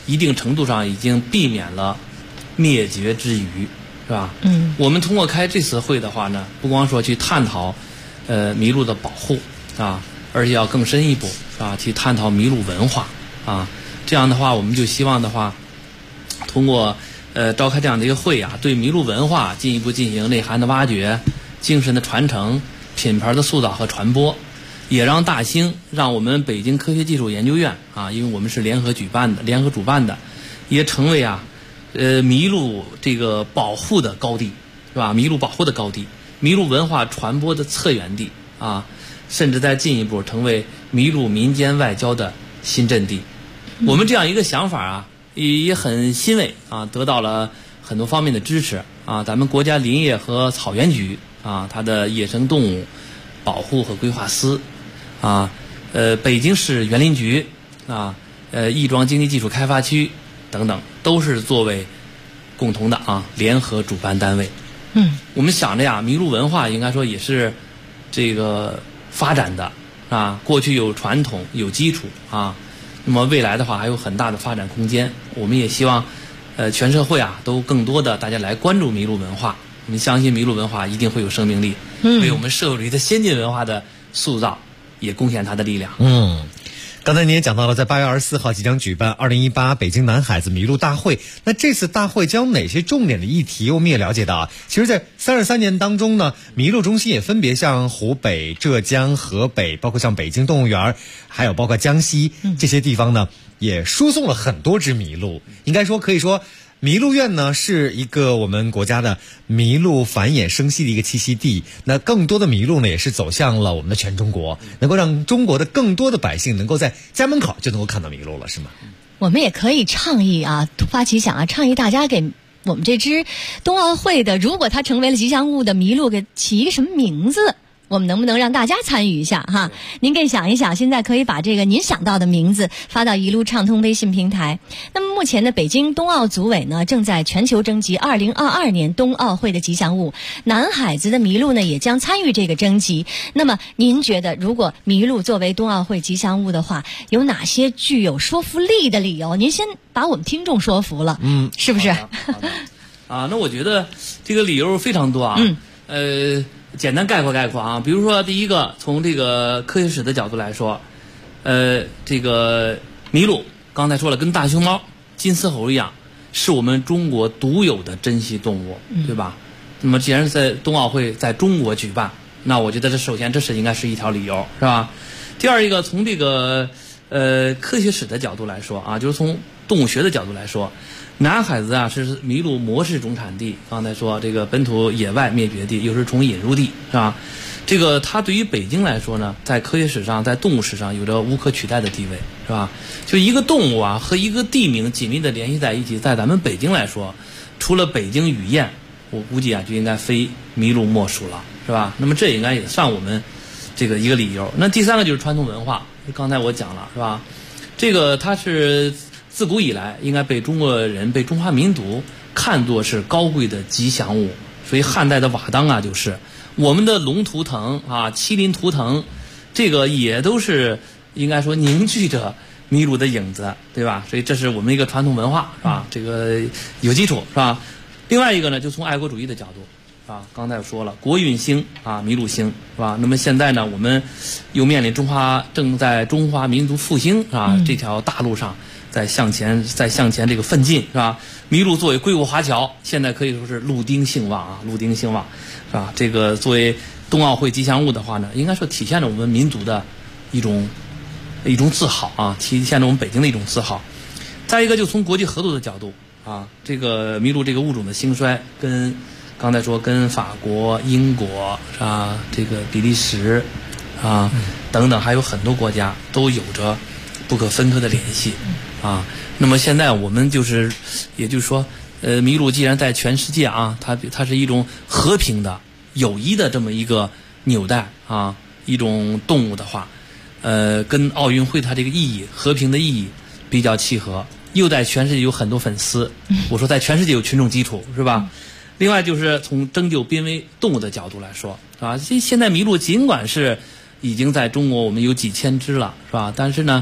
一定程度上已经避免了灭绝之虞，是吧？我们通过开这次会的话呢，不光说去探讨麋鹿的保护啊，而且要更深一步是吧？去探讨麋鹿文化啊。这样的话，我们就希望的话，通过召开这样的一个会啊，对麋鹿文化进一步进行内涵的挖掘、精神的传承、品牌的塑造和传播，也让大兴，让我们北京科学技术研究院啊，因为我们是联合主办的，也成为麋鹿这个保护的高地，是吧？麋鹿保护的高地，麋鹿文化传播的策源地啊，甚至再进一步成为麋鹿民间外交的新阵地。我们这样一个想法啊，也很欣慰啊，得到了很多方面的支持啊。咱们国家林业和草原局啊，它的野生动物保护和规划司啊，北京市园林局啊，亦庄经济技术开发区等等，都是作为共同的联合主办单位。我们想着呀，麋鹿文化应该说也是这个发展的啊，过去有传统有基础啊。那么未来的话还有很大的发展空间，我们也希望全社会都更多的大家来关注麋鹿文化。我们相信麋鹿文化一定会有生命力，为我们社会里的先进文化的塑造也贡献它的力量。 刚才您也讲到了，在8月24号即将举办2018北京南海子麋鹿大会。那这次大会将有哪些重点的议题？我们也了解到其实在33年当中呢，麋鹿中心也分别向湖北、浙江、河北，包括像北京动物园，还有包括江西这些地方呢，也输送了很多只麋鹿。应该说，可以说麋鹿院呢是一个我们国家的麋鹿繁衍生息的一个栖息地，那更多的麋鹿呢也是走向了我们的全中国，能够让中国的更多的百姓能够在家门口就能够看到麋鹿了，是吗？ 我们也可以倡议突发奇想倡议大家给我们这只冬奥会的，如果它成为了吉祥物的麋鹿，给起一个什么名字？我们能不能让大家参与一下哈？您可以想一想，现在可以把这个您想到的名字发到一路畅通微信平台。那么目前呢，北京冬奥组委呢正在全球征集2022年冬奥会的吉祥物，南海子的麋鹿呢也将参与这个征集。那么您觉得，如果麋鹿作为冬奥会吉祥物的话，有哪些具有说服力的理由？您先把我们听众说服了，是不是？ 好的那我觉得这个理由非常多啊。简单概括啊，比如说第一个，从这个科学史的角度来说，这个麋鹿刚才说了，跟大熊猫、金丝猴一样，是我们中国独有的珍稀动物，对吧？那么既然是在冬奥会在中国举办，那我觉得首先这应该是一条理由，是吧？第二一个，从这个科学史的角度来说啊，就是从动物学的角度来说，南海子是麋鹿模式种产地，刚才说这个本土野外灭绝地，又是从引入地，是吧？这个它对于北京来说呢，在科学史上，在动物史上有着无可取代的地位，是吧？就一个动物和一个地名紧密的联系在一起，在咱们北京来说，除了北京雨燕，我估计就应该非麋鹿莫属了，是吧？那么这应该也算我们这个一个理由。那第三个就是传统文化，刚才我讲了，是吧？这个它是自古以来应该被中国人、被中华民族看作是高贵的吉祥物，所以汉代的瓦当就是我们的龙图腾麒麟图腾，这个也都是应该说凝聚着麋鹿的影子，对吧？所以这是我们一个传统文化，是吧？这个有基础，是吧？另外一个呢，就从爱国主义的角度，是吧？刚才说了，国运兴麋鹿兴，是吧？那么现在呢，我们又面临正在中华民族复兴这条大路上。再向前这个奋进，是吧？麋鹿作为归国华侨，现在可以说是鹿丁兴旺，是吧？这个作为冬奥会吉祥物的话呢，应该说体现了我们民族的一种自豪体现了我们北京的一种自豪。再一个，就从国际合作的角度这个麋鹿这个物种的兴衰，跟刚才说跟法国、英国这个比利时等等，还有很多国家都有着不可分割的联系。那么现在我们也就是说，麋鹿既然在全世界它是一种和平的、友谊的这么一个纽带一种动物的话，跟奥运会它这个意义、和平的意义比较契合，又在全世界有很多粉丝。我说在全世界有群众基础，是吧？另外就是从拯救濒危动物的角度来说，现在麋鹿尽管是已经在中国我们有几千只了，是吧？但是呢，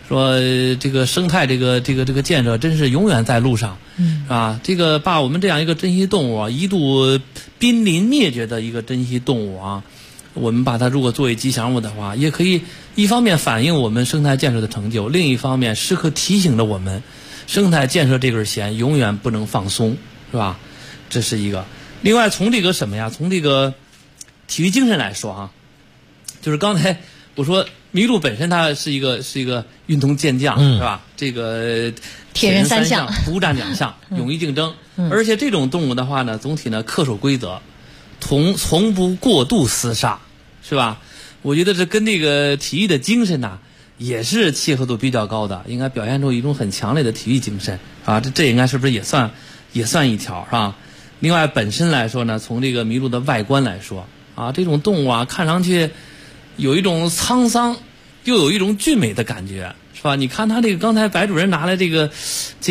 说这个生态这个建设真是永远在路上，是吧？这个把我们这样一个珍稀动物啊，一度濒临灭绝的一个珍稀动物啊，我们把它如果作为吉祥物的话，也可以一方面反映我们生态建设的成就，另一方面时刻提醒着我们，生态建设这根弦永远不能放松，是吧？这是一个。另外，从这个什么呀？从这个体育精神来说啊，就是刚才我说麋鹿本身它是一个运动健将，是吧？这个铁人三项、 独占2项，勇于竞争。而且这种动物的话呢，总体呢恪守规则，从不过度厮杀，是吧？我觉得这跟这个体育的精神呐，也是契合度比较高的，应该表现出一种很强烈的体育精神啊。这应该是不是也算一条，是吧？另外本身来说呢，从这个麋鹿的外观来说啊，这种动物啊，看上去有一种沧桑，又有一种俊美的感觉，是吧？你看他这个刚才白主任拿来这个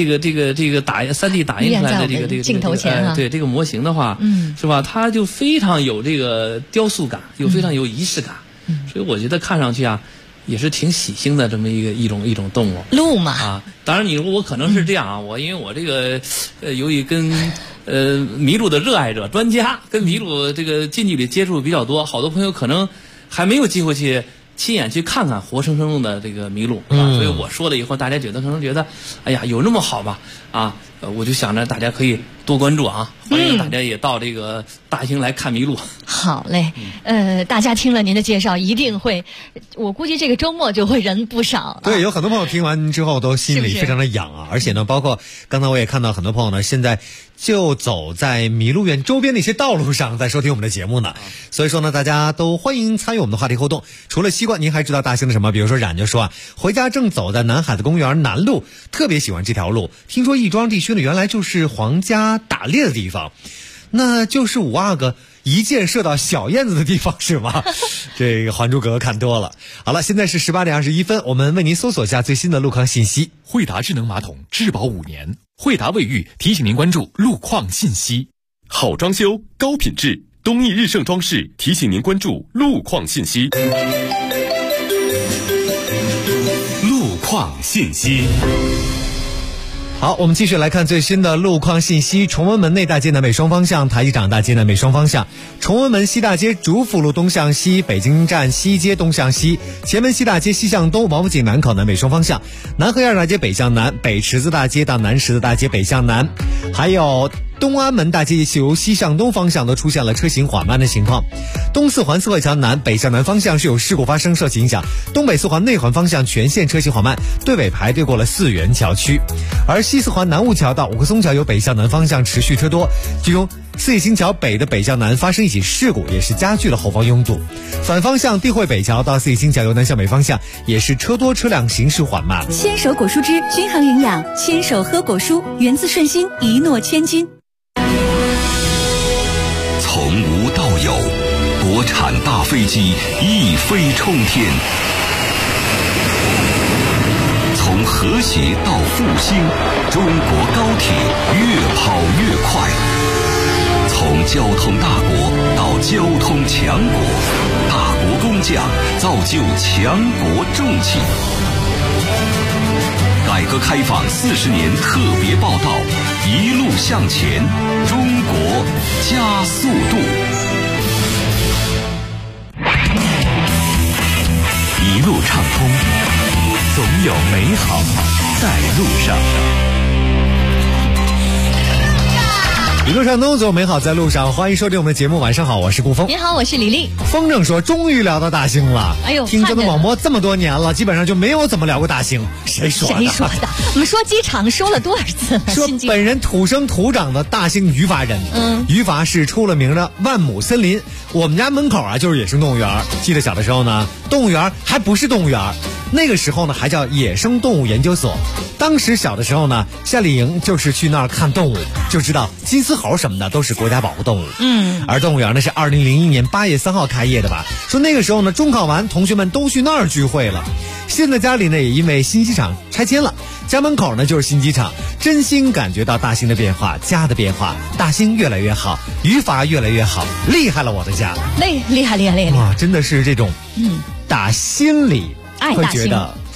3D 打印出来的这个镜头前对这个模型的话，是吧？它就非常有这个雕塑感，又非常有仪式感，所以我觉得看上去啊，也是挺喜庆的这么一种动物。 鹿嘛啊，当然你说我可能是这样啊，因为我这个由于跟麋鹿的热爱者、专家，跟麋鹿这个近距离接触比较多，好多朋友可能还没有机会去亲眼去看看活生生的这个麋鹿，所以我说了以后，大家可能觉得，哎呀，有那么好吗？啊，我就想着大家可以多关注啊，欢迎大家也到这个大兴来看麋鹿。 好嘞，大家听了您的介绍，一定会，我估计这个周末就会人不少。 对，有很多朋友听完之后都心里非常的痒啊，而且呢，包括刚才我也看到很多朋友呢，现在就走在麋鹿园周边的一些道路上在收听我们的节目呢，所以说呢，大家都欢迎参与我们的话题互动。除了西瓜，您还知道大兴的什么？比如说冉就说啊，回家正走在南海的公园南路，特别喜欢这条路。听说亦庄地区呢，原来就是皇家打猎的地方，那就是五阿哥一箭射到小燕子的地方是吗？这个《还珠格格》看多了。好了，现在是18点21分，我们为您搜索下最新的路况信息。 惠达智能马桶质保5年，惠达卫浴提醒您关注路况信息。 好装修，高品质，东益日盛装饰提醒您关注路况信息。 路况信息。 好，我们继续来看最新的路况信息。崇文门内大街南北双方向，台一长大街南北双方向，崇文门西大街主辅路东向西，北京站西街东向西，前门西大街西向东，王府井南口南北双方向，南河沿大街北向南，北池子大街到南池子大街北向南，还有东安门大街由西向东方向都出现了车行缓慢的情况。东四环四惠桥南北向南方向是有事故发生，受其影响，东北四环内环方向全线车行缓慢，队尾排队过了四元桥区。而西四环南雾桥到五棵松桥由北向南方向持续车多，其中四叶星桥北的北向南发生一起事故，也是加剧了后方拥堵。反方向地汇北桥到四叶星桥由南向北方向也是车多，车辆行驶缓慢。 牵手果蔬汁均衡营养，牵手喝果蔬，源自顺心，一诺千金。 从无到有，国产大飞机一飞冲天；从和谐到复兴，中国高铁越跑越快；从交通大国到交通强国，大国工匠造就强国重器。改革开放40年特别报道，一路向前，中国加速度。 一路畅通，总有美好在路上。 一路畅通，总有美好在路上。欢迎收听我们的节目，晚上好，我是顾峰。 你好，我是李丽。 风筝说终于聊到大兴了。 哎呦， 听交通广播这么多年了，基本上就没有怎么聊过大兴。谁说的？ 我们说机场说了多少次了？ 说本人土生土长的大兴于法人。于法是出了名的万亩森林。我们家门口啊就是野生动物园。记得小的时候呢，动物园还不是动物园，那个时候呢还叫野生动物研究所。当时小的时候呢，夏令营就是去那儿看动物，就知道金丝猴什么的都是国家保护动物。而动物园呢是2001年8月3号开业的吧？说那个时候呢，中考完同学们都去那儿聚会了。现在家里呢也因为新机场拆迁了，家门口呢就是新机场，真心感觉到大兴的变化，家的变化，大兴越来越好，语法越来越好，厉害了我的家， 厉害！ 哇，真的是这种打心里会觉得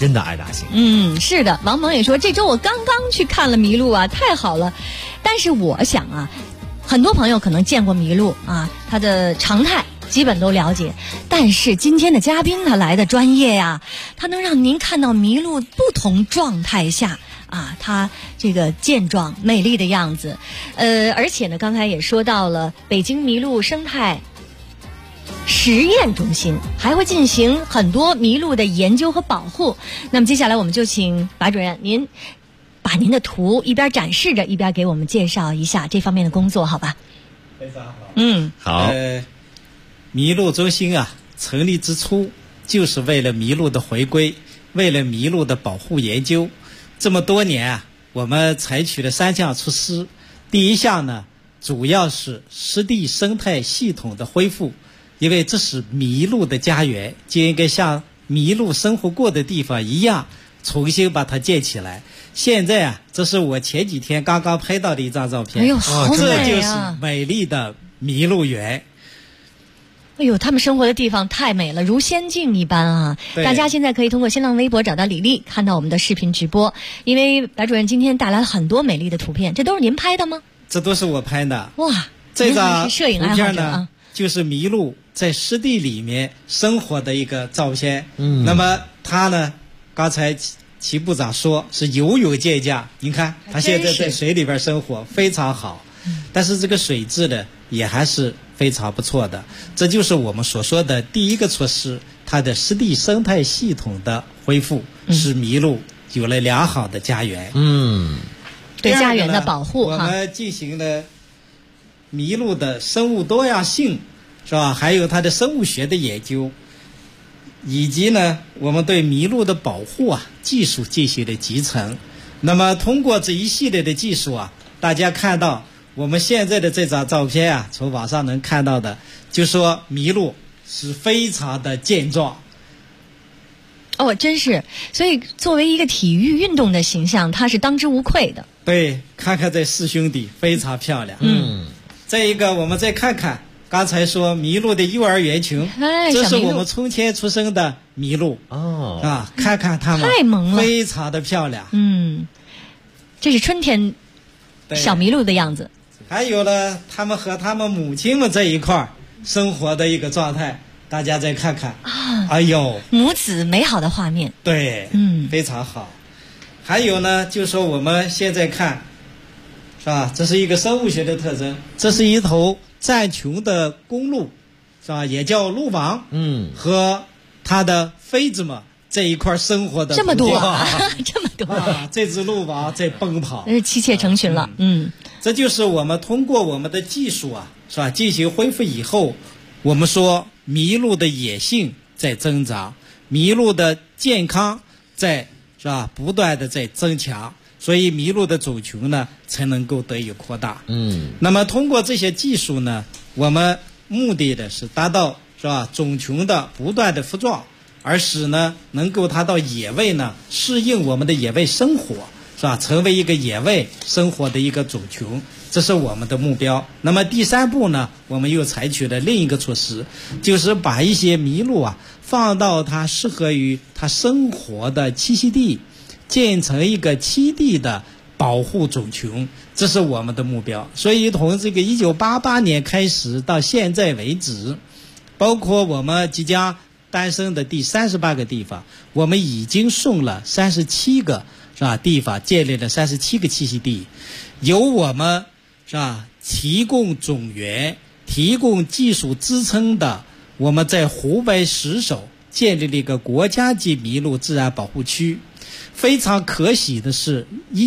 真的爱大兴。 是的，王萌也说这周我刚刚去看了麋鹿啊，太好了。但是我想啊，很多朋友可能见过麋鹿啊，它的常态基本都了解，但是今天的嘉宾他来的专业呀，他能让您看到麋鹿不同状态下啊，它这个健壮美丽的样子。而且呢，刚才也说到了北京麋鹿生态实验中心还会进行很多麋鹿的研究和保护。那么接下来我们就请白主任您把您的图一边展示着，一边给我们介绍一下这方面的工作，好吧？ 非常好。 好。 麋鹿中心啊，成立之初就是为了麋鹿的回归，为了麋鹿的保护研究。这么多年啊，我们采取了3项措施。第一项呢，主要是湿地生态系统的恢复，因为这是麋鹿的家园，就应该像麋鹿生活过的地方一样，重新把它建起来。现在啊，这是我前几天刚刚拍到的一张照片。 哎呦，好美啊！ 这就是美丽的麋鹿园。 哎呦，他们生活的地方太美了，如仙境一般啊！大家现在可以通过新浪微博找到李丽，看到我们的视频直播。因为白主任今天带来了很多美丽的图片，这都是您拍的吗？ 这都是我拍的。 哇， 这张摄影爱好者啊， 就是麋鹿在湿地里面生活的一个照片。那么它呢，刚才齐部长说是游泳健将，您看它现在在水里边生活非常好，但是这个水质呢也还是非常不错的。这就是我们所说的第一个措施，它的湿地生态系统的恢复，使麋鹿有了良好的家园。 对家园的保护我们进行了麋鹿的生物多样性，是吧？还有它的生物学的研究，以及呢，我们对麋鹿的保护啊技术进行了集成。那么通过这一系列的技术啊，大家看到我们现在的这张照片啊，从网上能看到的，就说麋鹿是非常的健壮。 哦，真是，所以作为一个体育运动的形象，它是当之无愧的。 对，看看这4兄弟非常漂亮。再一个，我们再看看刚才说麋鹿的幼儿园群，这是我们从前出生的麋鹿。看看它们太萌了， 非常的漂亮。 这是春天小麋鹿的样子。 还有呢，他们和他们母亲们在一块儿生活的一个状态，大家再看看啊，哎呦， 母子美好的画面。 对，非常好。还有呢，就说我们现在看，是吧？这是一个生物学的特征，这是一头战群的公鹿，是吧？也叫鹿王，和它的妃子们在一块生活的这么多，这么多， 这只鹿王在奔跑， 那是妻妾成群了。 这就是我们通过我们的技术啊，是吧？进行恢复以后，我们说麋鹿的野性在增长，麋鹿的健康在是吧不断的在增强，所以麋鹿的种群呢才能够得以扩大。那么通过这些技术呢，我们目的的是达到是吧种群的不断的复壮，而使呢能够它到野外呢适应我们的野外生活，是吧？成为一个野外生活的一个种群，这是我们的目标。那么第3步呢，我们又采取了另一个措施，就是把一些麋鹿啊放到它适合于它生活的栖息地，建成一个栖地的保护种群，这是我们的目标。所以从这个1988年开始到现在为止，包括我们即将诞生的第38个地方，我们已经送了37个是吧地方，建立了37个栖息地，由我们是吧提供种源、提供技术支撑的，我们在湖北石首建立了一个国家级麋鹿自然保护区。非常可喜的是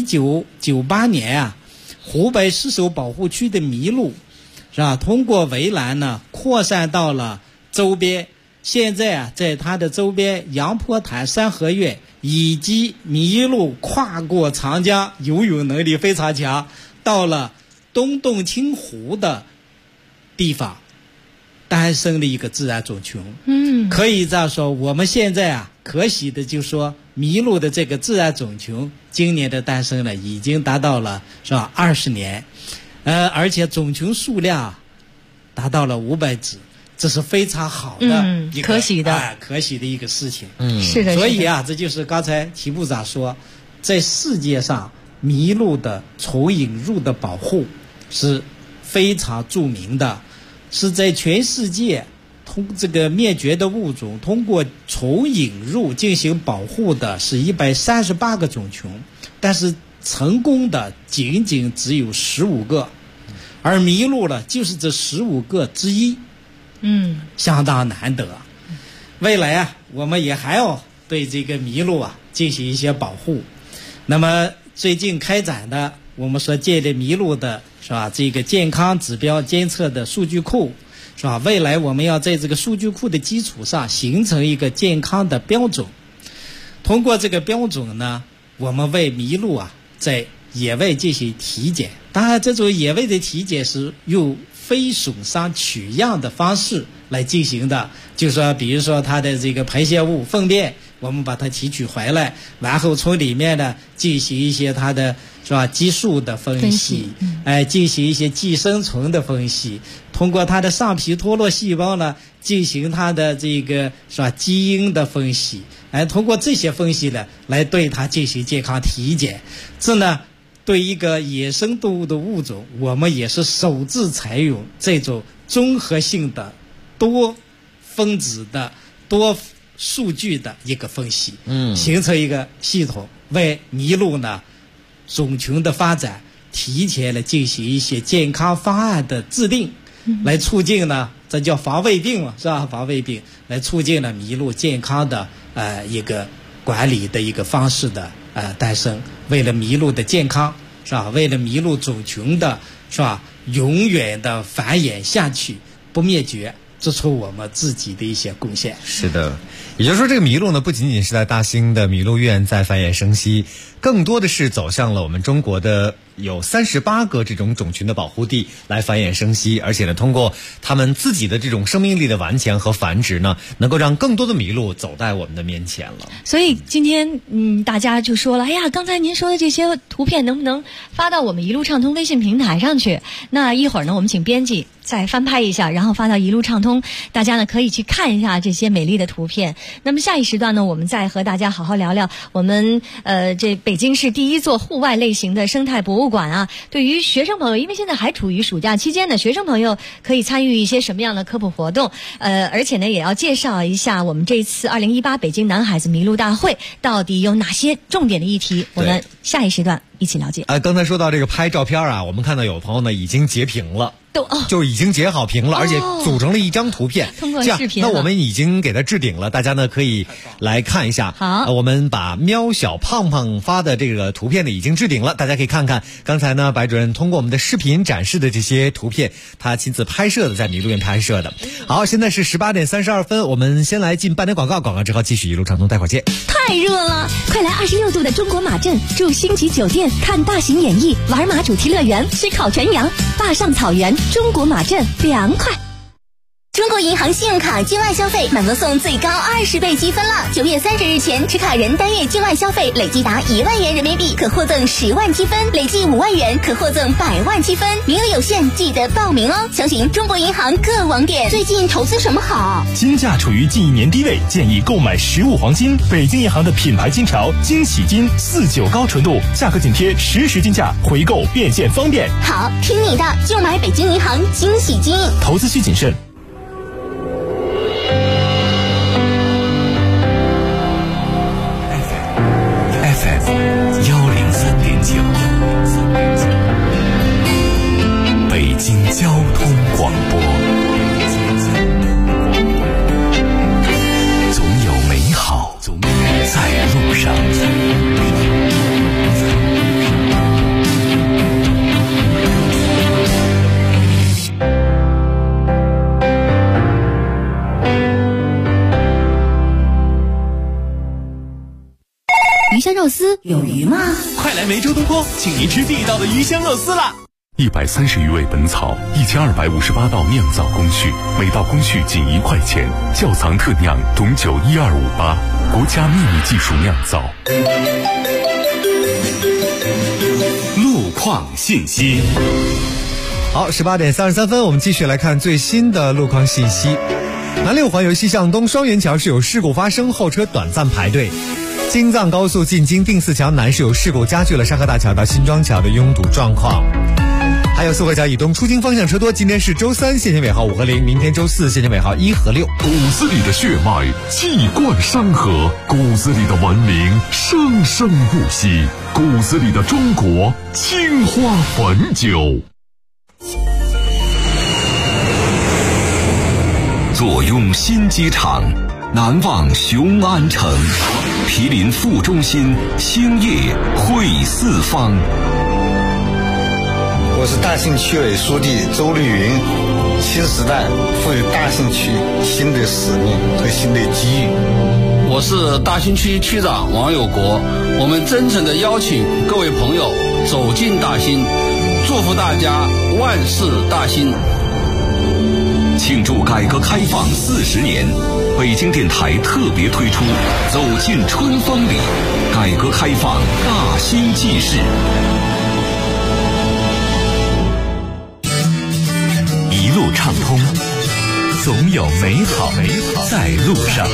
，1998年啊，湖北石首保护区的麋鹿是吧通过围栏呢扩散到了周边，现在啊在它的周边杨坡潭、三合院以及麋鹿跨过长江，游泳能力非常强，到了东洞清湖的地方诞生了一个自然种群。可以这样说，我们现在啊可喜的就说麋鹿的这个自然种群今年的诞生了已经达到了是吧20年，而且种群数量达到了500只， 这是非常好的一个可喜的可喜的一个事情。 是的。 所以啊，这就是刚才齐部长说，在世界上麋鹿的从引入的保护是非常著名的，是在全世界这个灭绝的物种通过从引入进行保护的是138个种群，但是成功的仅仅只有15个，而麋鹿呢就是这15个之一，相当难得。未来啊，我们也还要对这个麋鹿啊进行一些保护。那么最近开展的我们所建立麋鹿的是吧这个健康指标监测的数据库是吧？未来我们要在这个数据库的基础上形成一个健康的标准。通过这个标准呢，我们为麋鹿啊在野外进行体检。当然，这种野外的体检是用非损伤取样的方式来进行的，就是说，比如说它的这个排泄物、粪便，我们把它提取回来，然后从里面呢进行一些它的是吧激素的分析，进行一些寄生虫的分析，通过它的上皮脱落细胞呢进行它的这个是吧基因的分析，通过这些分析呢来对它进行健康体检。这呢对一个野生动物的物种，我们也是首次采用这种综合性的多分子的多数据的一个分析，形成一个系统，为麋鹿呢种群的发展提前了进行一些健康方案的制定，来促进呢，这叫防卫病嘛，是吧？防卫病来促进了麋鹿健康的一个管理的一个方式的诞生。为了麋鹿的健康，是吧？为了麋鹿种群的是吧永远的繁衍下去，不灭绝，做出我们自己的一些贡献。 是的，也就是说，这个麋鹿呢，不仅仅是在大兴的麋鹿院在繁衍生息，更多的是走向了我们中国的有38个这种种群的保护地来繁衍生息，而且呢，通过他们自己的这种生命力的顽强和繁殖呢，能够让更多的麋鹿走在我们的面前了。 所以今天大家就说了，哎呀，刚才您说的这些图片能不能发到我们一路畅通微信平台上去？那一会儿呢，我们请编辑再翻拍一下，然后发到一路畅通，大家呢可以去看一下这些美丽的图片。那么下一时段呢，我们再和大家好好聊聊我们这北京市第一座户外类型的生态博物馆啊。对于学生朋友，因为现在还处于暑假期间呢，学生朋友可以参与一些什么样的科普活动？而且呢，也要介绍一下我们这次2018北京男孩子麋鹿大会到底有哪些重点的议题。我们下一时段一起了解。 刚才说到这个拍照片啊，我们看到有朋友呢已经截屏了。就已经截好屏了，而且组成了一张图片。 通过视频， 那我们已经给它置顶了，大家呢可以来看一下。 好， 我们把喵小胖胖发的这个图片呢已经置顶了，大家可以看看。刚才呢，白主任通过我们的视频展示的这些图片，他亲自拍摄的，在麋鹿园拍摄的。好，现在是18点32分，我们先来进半点广告，广告之后继续一路畅通，待会儿见。 太热了，快来26度的中国马镇住星级酒店，看大型演艺，玩马主题乐园，吃烤全羊，坝上草原。中国马镇凉快。 中国银行信用卡境外消费满额送最高20倍积分了！9月30日前持卡人单月境外消费累计达1万元人民币，可获赠10万积分；累计5万元可获赠100万积分。名额有限，记得报名哦！详询中国银行各网点。最近投资什么好？ 金价处于近1年低位，建议购买实物黄金。北京银行的品牌金潮惊喜金49高纯度，价格紧贴实时金价，回购变现方便。 好，听你的，就买北京银行惊喜金。 投资需谨慎。 北京交通广播，总有美好在路上。 鱼香肉丝有鱼吗？ 快来梅州东坡，请您吃地道的鱼香肉丝啦 ！130余味本草，1258道酿造工序，每道工序仅1块钱，窖藏特酿董酒12588，国家秘密技术酿造。 路况信息。 好，18点33分，我们继续来看最新的路况信息。南6环由西向东双元桥是有事故发生，后车短暂排队。京藏高速进京定四桥南是有事故，加剧了沙河大桥到新庄桥的拥堵状况。还有四惠桥以东出京方向车多，今天是周3，限行尾号5和0，明天周4，限行尾号1和6。 骨子里的血脉气贯山河，骨子里的文明生生不息，骨子里的中国青花汾酒。 坐拥新机场，南望雄安城，毗邻副中心，兴业汇四方。 我是大兴区委书记周绿云。新时代赋予大兴区新的使命和新的机遇。 我是大兴区区长王有国，我们真诚地邀请各位朋友走进大兴，祝福大家万事大兴。 庆祝改革开放40年，北京电台特别推出《走进春风里》，改革开放大兴纪事。 一路畅通，总有美好在路上。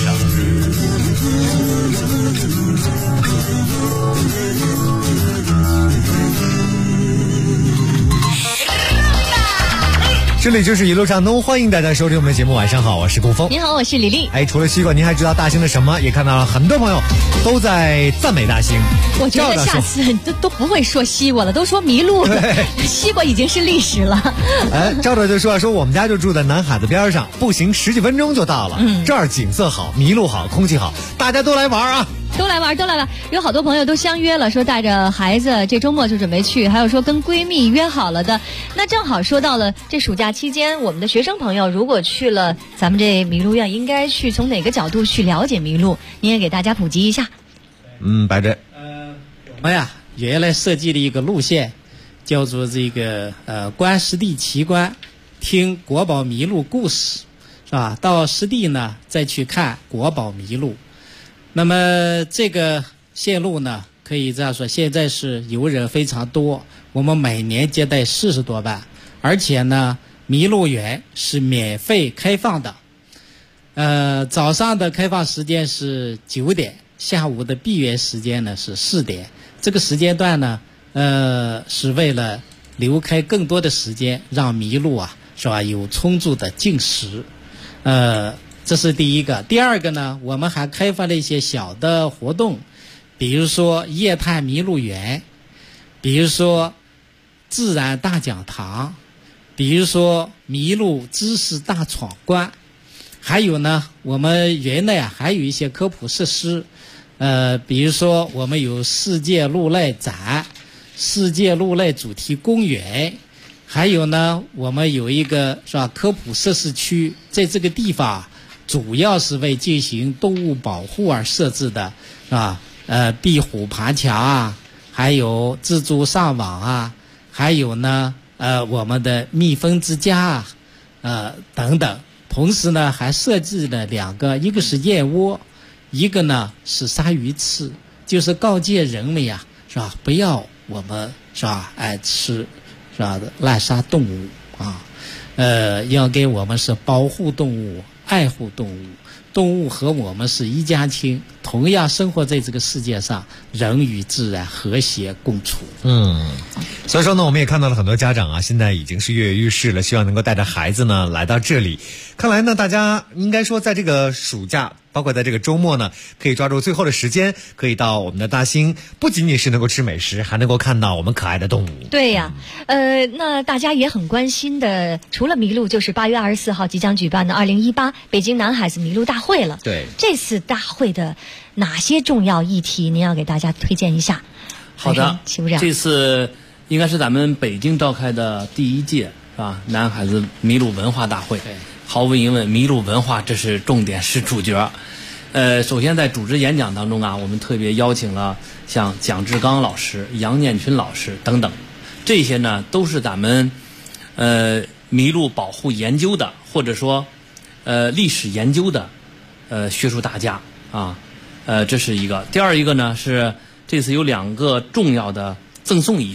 这里就是一路畅通，欢迎大家收听我们的节目。晚上好，我是顾峰。 您好，我是李丽。 除了西瓜，您还知道大兴的什么？也看到了很多朋友都在赞美大兴。 我觉得下次都不会说西瓜了，都说麋鹿了。西瓜已经是历史了。 赵赵就说我们家就住在南海的边上，步行10几分钟就到了。这儿景色好，麋鹿好，空气好，大家都来玩啊！ 都来玩，有好多朋友都相约了，说带着孩子这周末就准备去，还有说跟闺蜜约好了的。那正好说到了这暑假期间，我们的学生朋友如果去了咱们这麋鹿院，应该去从哪个角度去了解麋鹿？您也给大家普及一下。 白珍， 我呀原来设计了一个路线，叫做这个观湿地奇观，听国宝麋鹿故事，是吧？到湿地呢再去看国宝麋鹿。那么这个线路呢，可以这样说，现在是游人非常多，我们每年接待40多万，而且呢，麋鹿园是免费开放的。早上的开放时间是9点，下午的闭园时间呢是4点。这个时间段呢，是为了留开更多的时间，让麋鹿啊，是吧，有充足的进食。这是第一个。第二个呢，我们还开发了一些小的活动，比如说夜探麋鹿园，比如说自然大讲堂，比如说麋鹿知识大闯关，还有呢，我们园内还有一些科普设施，比如说我们有世界鹿类展、世界鹿类主题公园，还有呢，我们有一个是吧科普设施区，在这个地方主要是为进行动物保护而设置的，是吧？壁虎爬墙啊，还有蜘蛛上网啊，还有呢，我们的蜜蜂之家啊，等等。同时呢，还设计了2个，一个是燕窝，一个呢是鲨鱼刺，就是告诫人们呀，是吧？不要我们是吧爱吃是吧滥杀动物啊，要给我们是保护动物。爱护动物，动物和我们是一家亲，同样生活在这个世界上，人与自然和谐共处。 所以说呢，我们也看到了很多家长啊，现在已经是跃跃欲试了，希望能够带着孩子呢来到这里。看来呢，大家应该说在这个暑假，包括在这个周末呢，可以抓住最后的时间，可以到我们的大兴，不仅仅是能够吃美食，还能够看到我们可爱的动物。 对呀，那大家也很关心的，除了麋鹿，就是8月24号即将举办的2018北京南海子麋鹿大会了。 对， 这次大会的哪些重要议题，您要给大家推荐一下？ 好的， 齐部长， 这次应该是咱们北京召开的第1届是吧？南海子麋鹿文化大会。毫无疑问，麋鹿文化这是重点，是主角。首先在主持演讲当中啊，我们特别邀请了像蒋志刚老师、杨念群老师等等，这些呢都是咱们麋鹿保护研究的，或者说历史研究的学术大家啊。这是一个。第二一个呢是这次有2个重要的赠送仪式，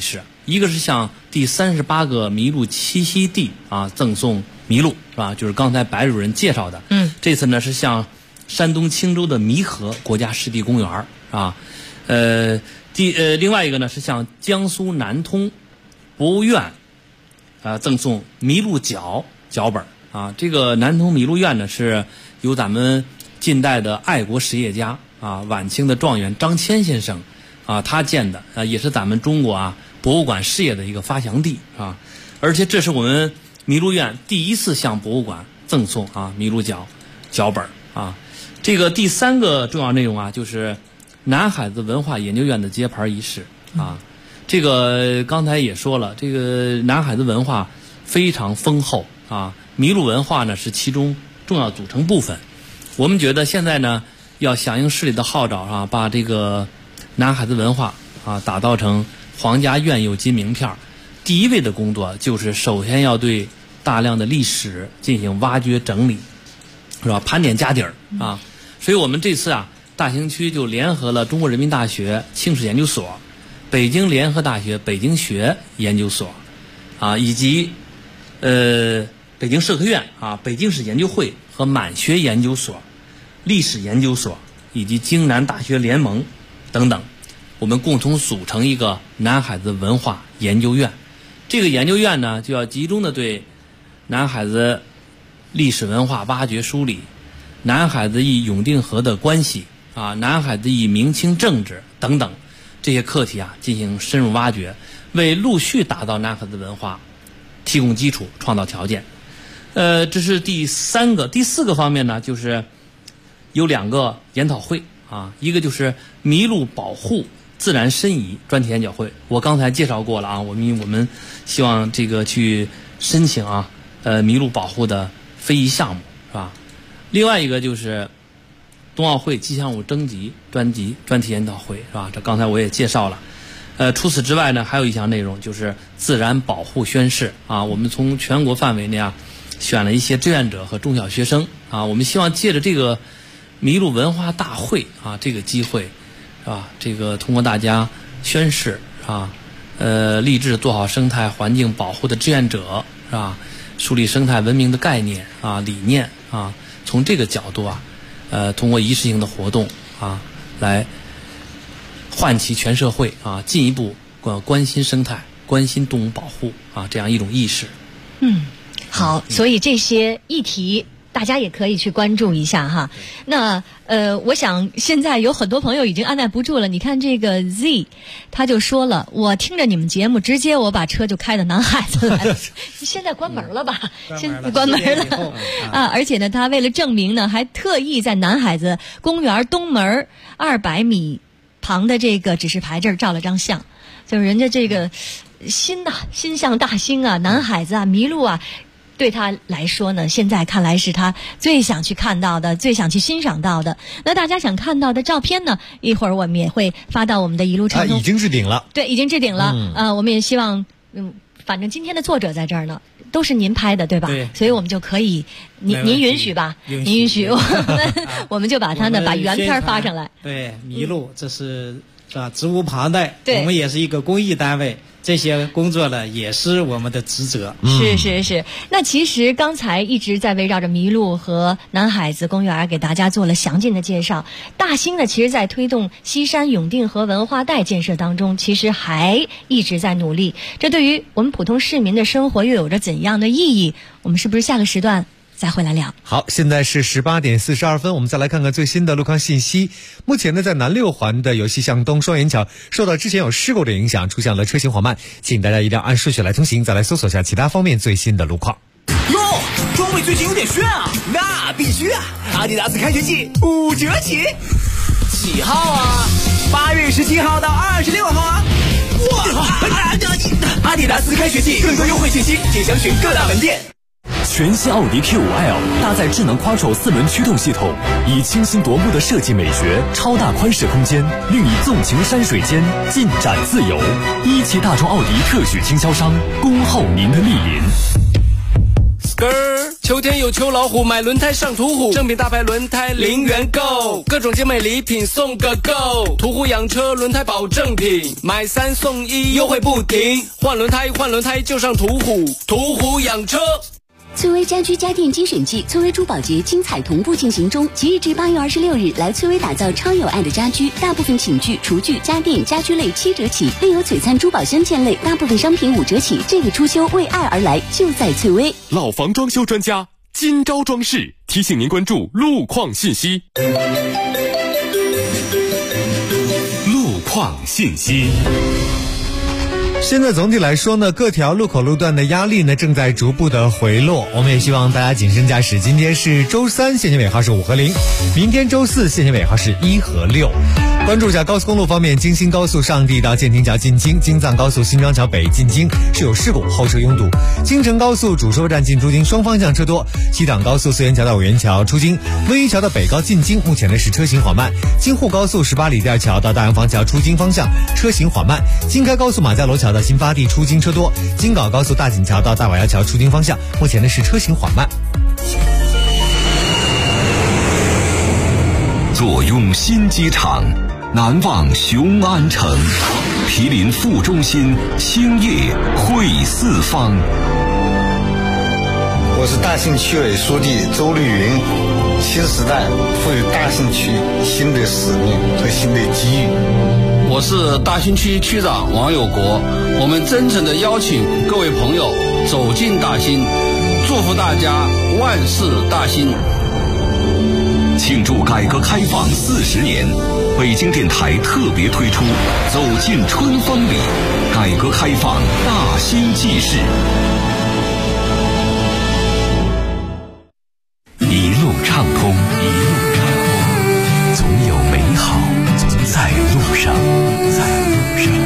一个是向第38个麋鹿栖息地赠送麋鹿，是吧？就是刚才白主任介绍的。这次呢是向山东青州的弥河国家湿地公园另外一个呢是向江苏南通博物院赠送麋鹿脚本这个南通麋鹿院呢是由咱们近代的爱国实业家晚清的状元张骞先生他建的也是咱们中国博物馆事业的一个发祥地而且这是我们麋鹿院第一次向博物馆赠送麋鹿脚本这个第3个重要内容就是南海子文化研究院的揭牌仪式这个刚才也说了，这个南海子文化非常丰厚麋鹿文化呢是其中重要组成部分。我们觉得现在呢要响应市里的号召把这个南海子文化打造成皇家院有金名片。第一位的工作就是首先要对大量的历史进行挖掘整理，是吧？盘点家底儿所以我们这次大兴区就联合了中国人民大学清史研究所、北京联合大学北京学研究所以及北京社科院北京史研究会和满学研究所、历史研究所以及京南大学联盟等等，我们共同组成一个南海子文化研究院。这个研究院呢就要集中的对南海子历史文化挖掘梳理，南海子与永定河的关系南海子与明清政治等等这些课题进行深入挖掘，为陆续打造南海子文化提供基础，创造条件。这是第3个。第4个方面呢，就是有2个研讨会一个就是麋鹿保护自然申遗专题研讨会，我刚才介绍过了我们希望这个去申请麋鹿保护的非遗项目，是吧？另外一个就是冬奥会吉祥物征集专题研讨会，是吧？这刚才我也介绍了。除此之外呢，还有一项内容就是自然保护宣誓我们从全国范围内选了一些志愿者和中小学生我们希望借着这个麋鹿文化大会这个机会，是吧？这个通过大家宣誓立志做好生态环境保护的志愿者，是吧？树立生态文明的概念理念从这个角度通过仪式性的活动来唤起全社会进一步关心生态、关心动物保护这样一种意识。 好，所以这些议题大家也可以去关注一下那我想现在有很多朋友已经按耐不住了。你看这个 Z， 他就说了，我听着你们节目，直接我把车就开到南海子来了。现在关门了吧？现在关门了而且呢，他为了证明呢，还特意在南海子公园东门200米旁的这个指示牌这儿照了张相，就是人家这个心向大兴南海子麋鹿对他来说呢，现在看来是他最想去看到的，最想去欣赏到的。那大家想看到的照片呢，一会儿我们也会发到我们的一路畅通。 已经置顶了。 对，已经置顶了。我们也希望，反正今天的作者在这儿呢，都是您拍的，对吧？ 对。 所以我们就可以，您允许吧？您允许，我们就把它呢，把原片发上来。 对，麋鹿，这是吧？责无旁贷。 对。 我们也是一个公益单位。这些工作呢，也是我们的职责。 是。那其实刚才一直在围绕着麋鹿和南海子公园给大家做了详尽的介绍。大兴呢，其实在推动西山永定河文化带建设当中，其实还一直在努力。这对于我们普通市民的生活又有着怎样的意义？我们是不是下个时段再回来聊？ 好，现在是18点42分，我们再来看看最新的路况信息。目前呢，在南6环的由西向东双元桥受到之前有事故的影响，出现了车行缓慢，请大家一定要按顺序来通行。再来搜索下其他方面最新的路况。 哟，装备最近有点炫那必须阿迪达斯开学季5折起，几号8月17号到26号哇！阿迪达斯开学季更多优惠信息，请详询各大门店。 全新奥迪 Q5L 搭载智能 Quattro 4轮驱动系统，以清新夺目的设计美学、超大宽适空间，令你纵情山水间，尽展自由。一汽大众奥迪特许经销商，恭候您的莅临。 秋天有秋老虎，买轮胎上途虎，正品大牌轮胎零元购，各种精美礼品送个够。途虎养车轮胎保证品，买3送1，优惠不停。换轮胎就上途虎，途虎养车。 翠微家居家电精选季翠微珠宝节精彩同步进行中，即日至8月26日，来翠微打造超有爱的家居，大部分寝具、厨具、家电、家居类7折起，另有璀璨珠宝镶嵌类大部分商品5折起。这个初秋为爱而来，就在翠微。 老房装修专家今朝装饰提醒您关注路况信息。路况信息。 现在总体来说呢，各条路口路段的压力呢正在逐步的回落，我们也希望大家谨慎驾驶。今天是周3，限行尾号是5和0，明天周4，限行尾号是1和6。关注一下高速公路方面，京新高速上地到建亭桥进京，京藏高速新庄桥北进京是有事故，后车拥堵。京承高速主收费站进出京双方向车多。西藏高速四元桥到五元桥出京，温榆桥的北高进京目前呢是车行缓慢。京沪高速18里店桥到大洋坊桥出京方向车行缓慢。京开高速马家楼桥到新发地出京车多。京港高速大井桥到大瓦窑桥出京方向目前呢是车行缓慢。 坐拥新机场，难忘雄安城，毗邻副中心，兴业汇四方。 我是大兴区委书记周绿云。新时代赋予大兴区新的使命和新的机遇。 我是大兴区区长王有国，我们真诚地邀请各位朋友走进大兴，祝福大家万事大兴。 庆祝改革开放40年，北京电台特别推出《走进春风里》，改革开放大兴纪事。 一路畅通，一路畅通，总有美好在路上，在路上。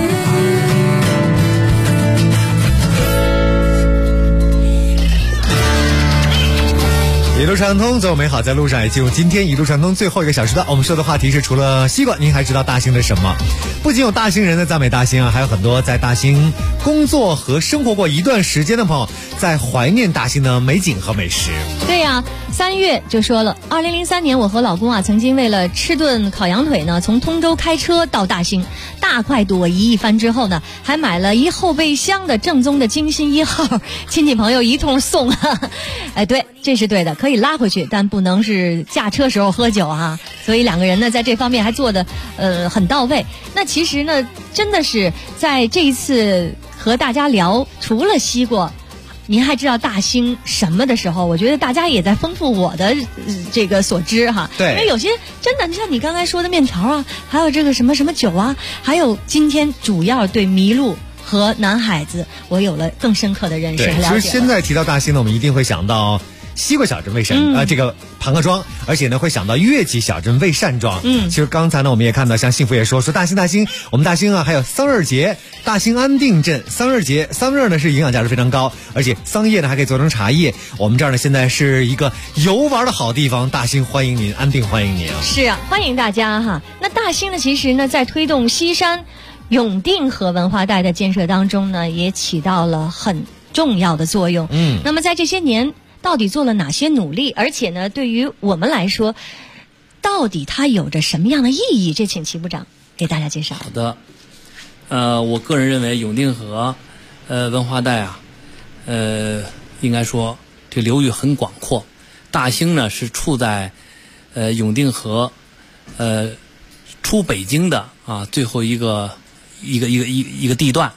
一路畅通，走美好在路上。也进入今天一路畅通最后一个小时段，我们说的话题是除了西瓜，您还知道大兴的什么？不仅有大兴人的赞美大兴啊，还有很多在大兴工作和生活过一段时间的朋友在怀念大兴的美景和美食。 对呀，3月就说了，2003年我和老公啊曾经为了吃顿烤羊腿呢，从通州开车到大兴，大快朵颐一番之后呢，还买了一后备箱的正宗的京新1号，亲戚朋友一通送啊。哎，对，这是对的，可以拉回去，但不能是驾车时候喝酒啊。所以两个人呢在这方面还做的很到位。那其实呢，真的是在这一次和大家聊除了西瓜，您还知道大兴什么的时候，我觉得大家也在丰富我的这个所知哈。 对， 因为有些真的像你刚才说的面条啊，还有这个什么什么酒啊，还有今天主要对麋鹿和南海子我有了更深刻的认识和了解。 其实现在提到大兴呢，我们一定会想到西瓜小镇魏善这个庞各庄，而且呢会想到乐器小镇魏善庄。其实刚才呢我们也看到，像幸福也说大兴，我们大兴啊还有桑葚节，大兴安定镇桑葚节，桑葚呢是营养价值非常高，而且桑叶呢还可以做成茶叶。我们这儿呢现在是一个游玩的好地方，大兴欢迎您，安定欢迎您啊！ 是啊，欢迎大家哈。那大兴呢其实呢在推动西山永定河文化带的建设当中呢，也起到了很重要的作用。那么在这些年到底做了哪些努力？而且呢，对于我们来说，到底它有着什么样的意义？这请齐部长给大家介绍。 好的，我个人认为永定河，文化带啊，应该说这流域很广阔。大兴呢是处在永定河，出北京的啊最后一个地段。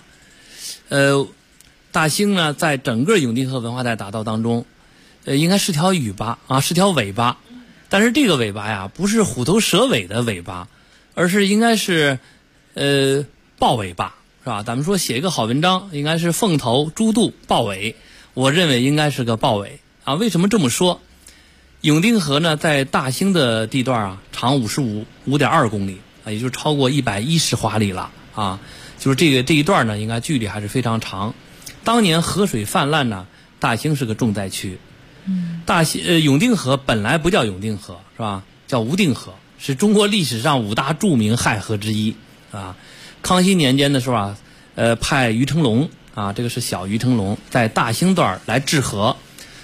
大兴呢在整个永定河文化带大道当中。应该是条尾巴啊，是条尾巴，但是这个尾巴呀，不是虎头蛇尾的尾巴，而是应该是豹尾巴，是吧？咱们说写一个好文章，应该是凤头猪肚豹尾，我认为应该是个豹尾啊。为什么这么说？永定河呢，在大兴的地段啊，长5.2公里啊，也就是超过110华里了啊。就是这一段呢，应该距离还是非常长。当年河水泛滥呢，大兴是个重灾区。永定河本来不叫永定河，是吧？叫无定河，是中国历史上5大著名亥河之一啊。康熙年间的时候啊，派于成龙啊，这个是小于成龙，在大兴段来治河。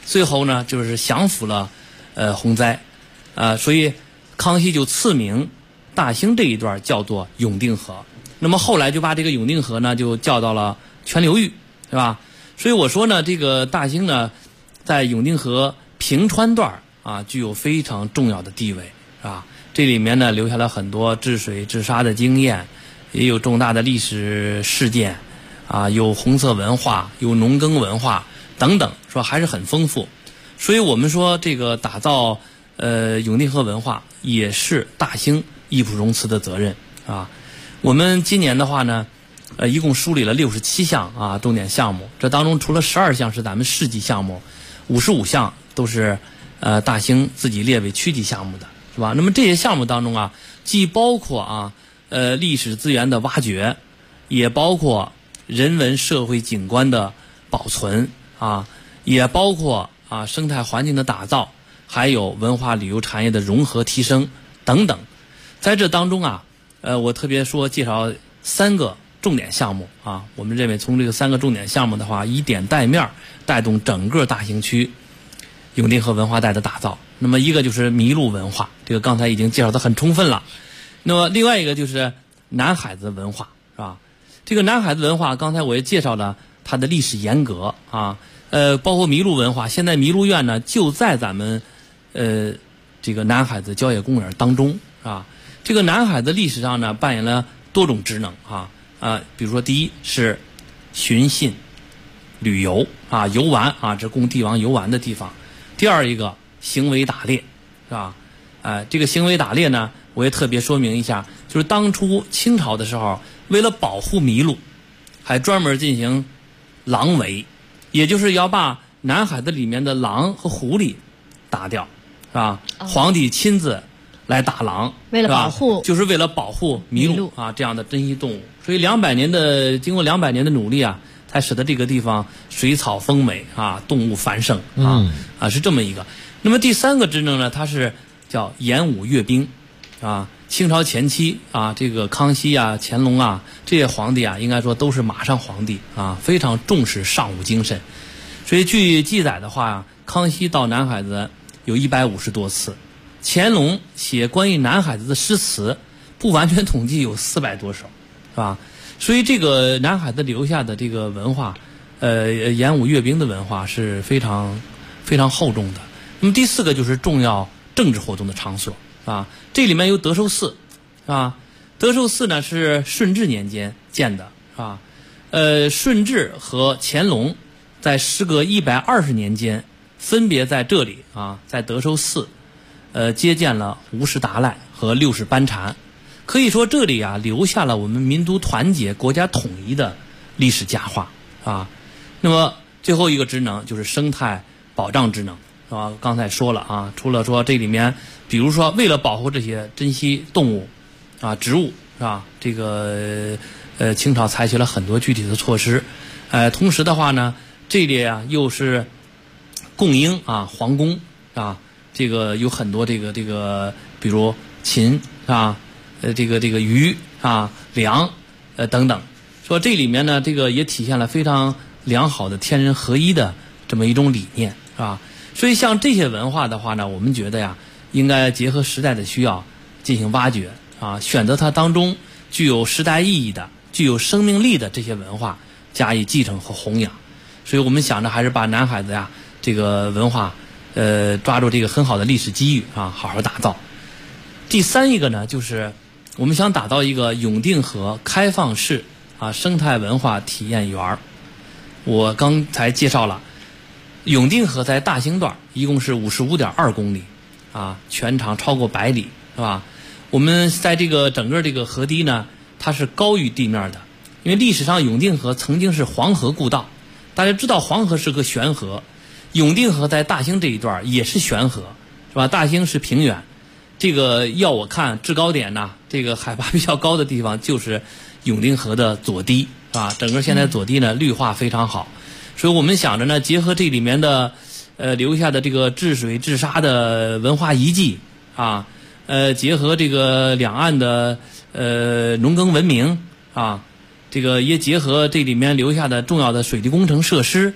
最后呢就是降服了洪灾，所以康熙就赐名大兴这一段叫做永定河。那么后来就把这个永定河呢就叫到了全流域，是吧？所以我说呢，这个大兴呢在永定河平川段具有非常重要的地位，是吧？这里面呢留下了很多治水治沙的经验，也有重大的历史事件，有红色文化，有农耕文化等等，说还是很丰富。所以我们说这个打造永定河文化也是大兴义不容辞的责任啊。我们今年的话呢，一共梳理了67项重点项目，这当中除了12项是咱们市级项目，55项都是大兴自己列为区级项目的，是吧？那么这些项目当中既包括历史资源的挖掘，也包括人文社会景观的保存也包括生态环境的打造，还有文化旅游产业的融合提升等等。在这当中我特别介绍3个重点项目我们认为从这个3个重点项目的话，以点带面，带动整个大兴区永定河文化带的打造。那么一个就是麋鹿文化，这个刚才已经介绍得很充分了。那么另外一个就是南海子文化，是吧？这个南海子文化刚才我也介绍了它的历史沿革包括麋鹿文化，现在麋鹿院呢就在咱们这个南海子郊野公园当中这个南海子历史上呢扮演了多种职能比如说第一是巡信旅游游玩这供帝王游玩的地方。第二一个行为打猎，是吧？这个行为打猎呢，我也特别说明一下，就是当初清朝的时候，为了保护麋鹿，还专门进行狼围，也就是要把南海子里面的狼和狐狸打掉，是吧？皇帝亲自来打狼， 为了保护， 就是为了保护麋鹿这样的珍稀动物。所以经过200年的努力才使得这个地方水草丰美动物繁盛是这么一个。那么第3个职能呢，它是叫演武阅兵清朝前期这个康熙乾隆这些皇帝应该说都是马上皇帝非常重视尚武精神。所以据记载的话，康熙到南海子有150多次，乾隆写关于南海子的诗词不完全统计有400多首，是吧？所以这个南海子留下的这个文化演武阅兵的文化是非常非常厚重的。那么第4个就是重要政治活动的场所这里面有德寿寺德寿寺呢是顺治年间建的顺治和乾隆在时隔120年间分别在这里在德寿寺接见了无事达赖和六世班禅。可以说这里留下了我们民族团结国家统一的历史佳话那么最后一个职能就是生态保障职能刚才说了除了说这里面比如说为了保护这些珍稀动物植物是吧？这个清朝采取了很多具体的措施同时的话呢，这里又是供应皇宫这个有很多这个比如禽这个鱼粮等等，说这里面呢这个也体现了非常良好的天人合一的这么一种理念，是吧？所以像这些文化的话呢，我们觉得应该结合时代的需要进行挖掘选择它当中具有时代意义的、具有生命力的这些文化加以继承和弘扬。所以我们想着还是把南海子这个文化抓住这个很好的历史机遇好好打造。第3一个呢，就是我们想打造一个永定河开放式生态文化体验园。我刚才介绍了永定河在大兴段一共是55.2公里全长超过100里，是吧？我们在这个整个这个河堤呢，它是高于地面的，因为历史上永定河曾经是黄河故道，大家知道黄河是个悬河，永定河在大兴这一段也是悬河，是吧？大兴是平原，这个要我看制高点这个海拔比较高的地方就是永定河的左堤，是吧？整个现在左堤呢绿化非常好，所以我们想着呢，结合这里面的留下的这个治水治沙的文化遗迹结合这个两岸的农耕文明这个也结合这里面留下的重要的水利工程设施，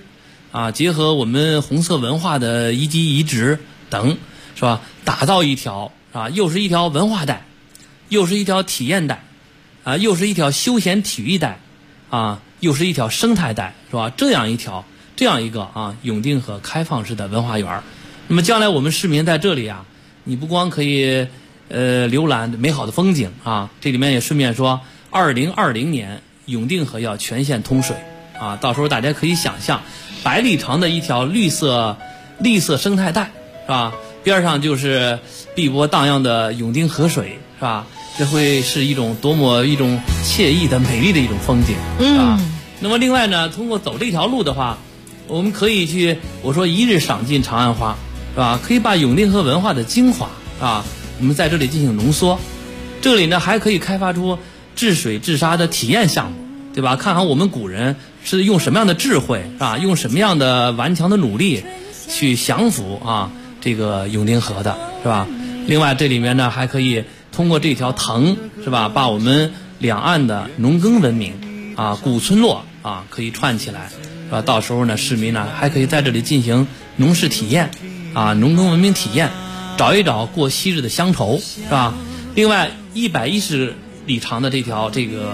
啊，结合我们红色文化的遗迹遗址等，是吧？打造一条啊，又是一条文化带，又是一条体验带，啊，又是一条休闲体育带，啊，又是一条生态带，是吧？这样一个啊永定河开放式的文化园。那么将来我们市民在这里啊，你不光可以浏览美好的风景啊，这里面也顺便说，2020年永定河要全线通水啊，到时候大家可以想象，100里长的一条绿色生态带，是吧？边上就是碧波荡漾的永定河水，是吧？这会是多么一种惬意的美丽的一种风景，是吧？那么另外呢，通过走这条路的话，我们可以我说一日赏尽长安花，是吧？可以把永定河文化的精华啊，我们在这里进行浓缩。这里呢还可以开发出治水治沙的体验项目，对吧？看看我们古人是用什么样的智慧啊，用什么样的顽强的努力去降服啊这个永定河的，是吧？另外这里面呢还可以通过这条藤，是吧，把我们两岸的农耕文明啊、古村落啊可以串起来，是吧？到时候呢市民呢还可以在这里进行农事体验啊、农耕文明体验，找一找过昔日的乡愁，是吧？另外110里长的这条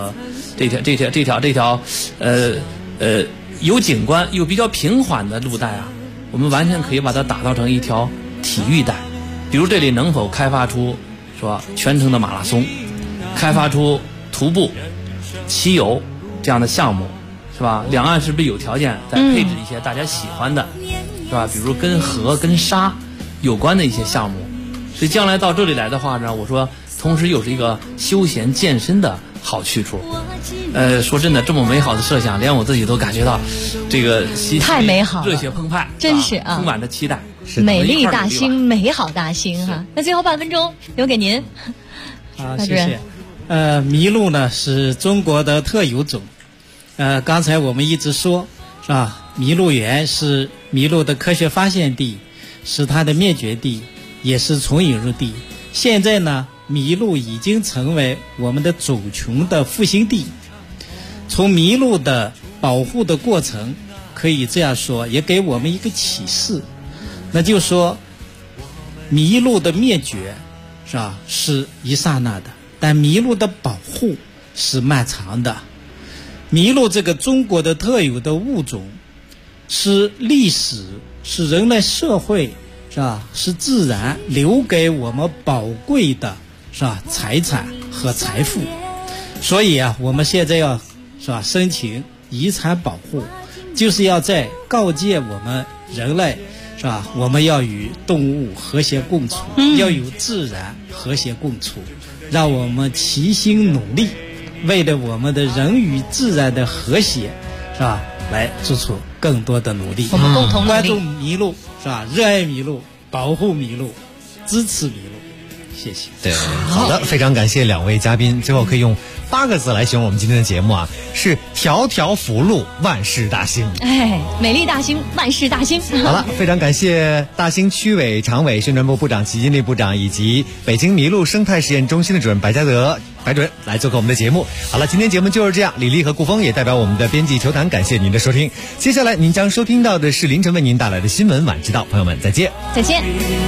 有景观又比较平缓的路带啊，我们完全可以把它打造成一条体育带。比如这里能否开发出说全程的马拉松，开发出徒步、骑游这样的项目，是吧？两岸是不是有条件再配置一些大家喜欢的，是吧？比如跟河跟沙有关的一些项目。所以将来到这里来的话呢，我说同时又是一个休闲健身的好去处。说真的，这么美好的设想，连我自己都感觉到这个太美好了， 热血澎湃， 真是啊， 充满着期待。 美丽大兴，美好大兴哈。那最后半分钟留给您。 好，谢谢。麋鹿呢是中国的特有种。刚才我们一直说，是吧？麋鹿园是麋鹿的科学发现地，是它的灭绝地，也是重引入地。现在呢，麋鹿已经成为我们的种群的复兴地。从麋鹿的保护的过程，可以这样说，也给我们一个启示，那就是说，麋鹿的灭绝，是吧，是一刹那的，但麋鹿的保护是漫长的。麋鹿这个中国的特有的物种，是历史，是人类社会，是吧？是自然留给我们宝贵的，是吧？财产和财富。所以啊，我们现在要，是吧？申请遗产保护，就是要在告诫我们人类，是吧？我们要与动物和谐共处，要与自然和谐共处，让我们齐心努力，为了我们的人与自然的和谐，是吧？来做出更多的努力。 我们共同努力， 关注麋鹿，是吧？热爱麋鹿，保护麋鹿，支持麋鹿。谢谢。 对，好的，非常感谢两位嘉宾。最后可以用8个字来形容我们今天的节目啊，是条条福禄，万事大兴。 哎，美丽大兴，万事大兴。 好了，非常感谢大兴区委常委、宣传部部长齐金丽部长以及北京麋鹿生态实验中心的主任白嘉德白主任来做客我们的节目。好了，今天节目就是这样，李丽和顾峰也代表我们的编辑球坛感谢您的收听。接下来您将收听到的是凌晨为您带来的新闻晚知道，朋友们再见。 再见。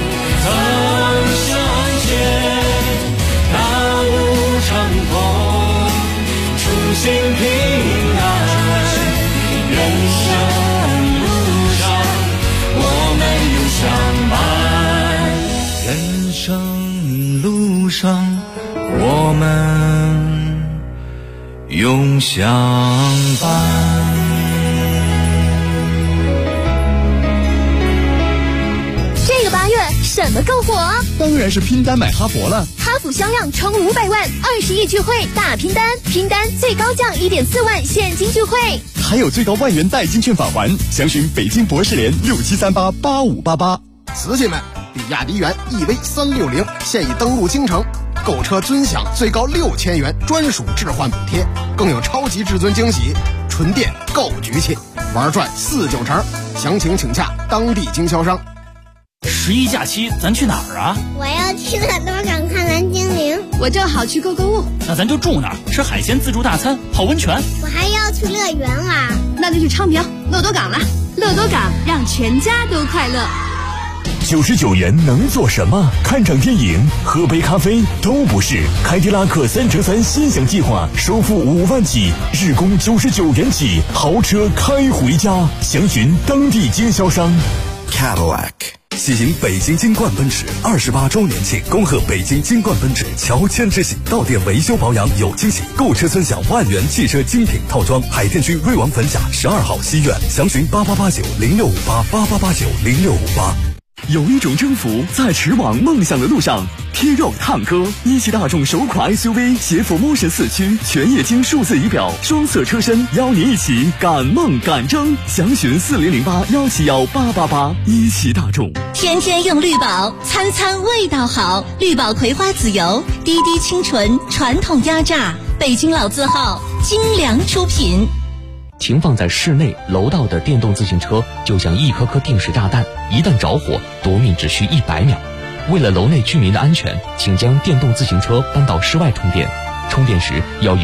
心平安，人生路上我们永相伴。人生路上我们永相伴。 这个8月什么更火？ 当然是拼单买哈佛了。 哈弗销量冲500万，20亿聚会大拼单，拼单最高降1.4万现金聚会， 还有最高1万元代金券返还。详询北京博士联67388588。 瓷器们，比亚迪元 EV360现已登陆京城，购车尊享最高6000元专属置换补贴，更有超级至尊惊喜，纯电够局气，玩转4-9成。详情请洽当地经销商。 11假期咱去哪儿啊？ 我要去乐多港看蓝精灵。 我正好去购物。 那咱就住那儿，吃海鲜自助大餐，泡温泉。 我还要去乐园玩。 那就去昌平乐多港了。 乐多港让全家都快乐。 99元能做什么？看场电影、喝杯咖啡都不是。凯迪拉克3乘3心想计划，首付5万起，日供99元起，豪车开回家。详询当地经销商。 Cadillac 喜迎北京金冠奔驰28周年庆，恭贺北京金冠奔驰乔迁之喜，到店维修保养有惊喜，购车尊享万元汽车精品套装。海淀区瑞王粉甲12号西苑，详询8889065888890658。 有一种征服在驰往梦想的路上。贴肉探戈，一汽大众首款 SUV 携辅 Motion 4驱，全液晶数字仪表，双色车身，邀您一起赶梦赶征。详询4008171888。一汽大众。 天天用绿宝，餐餐味道好。绿宝葵花籽油，滴滴清纯，传统压榨，北京老字号，精良出品。 停放在室内楼道的电动自行车就像一颗颗定时炸弹，一旦着火，夺命只需100秒。为了楼内居民的安全，请将电动自行车搬到室外充电，充电时要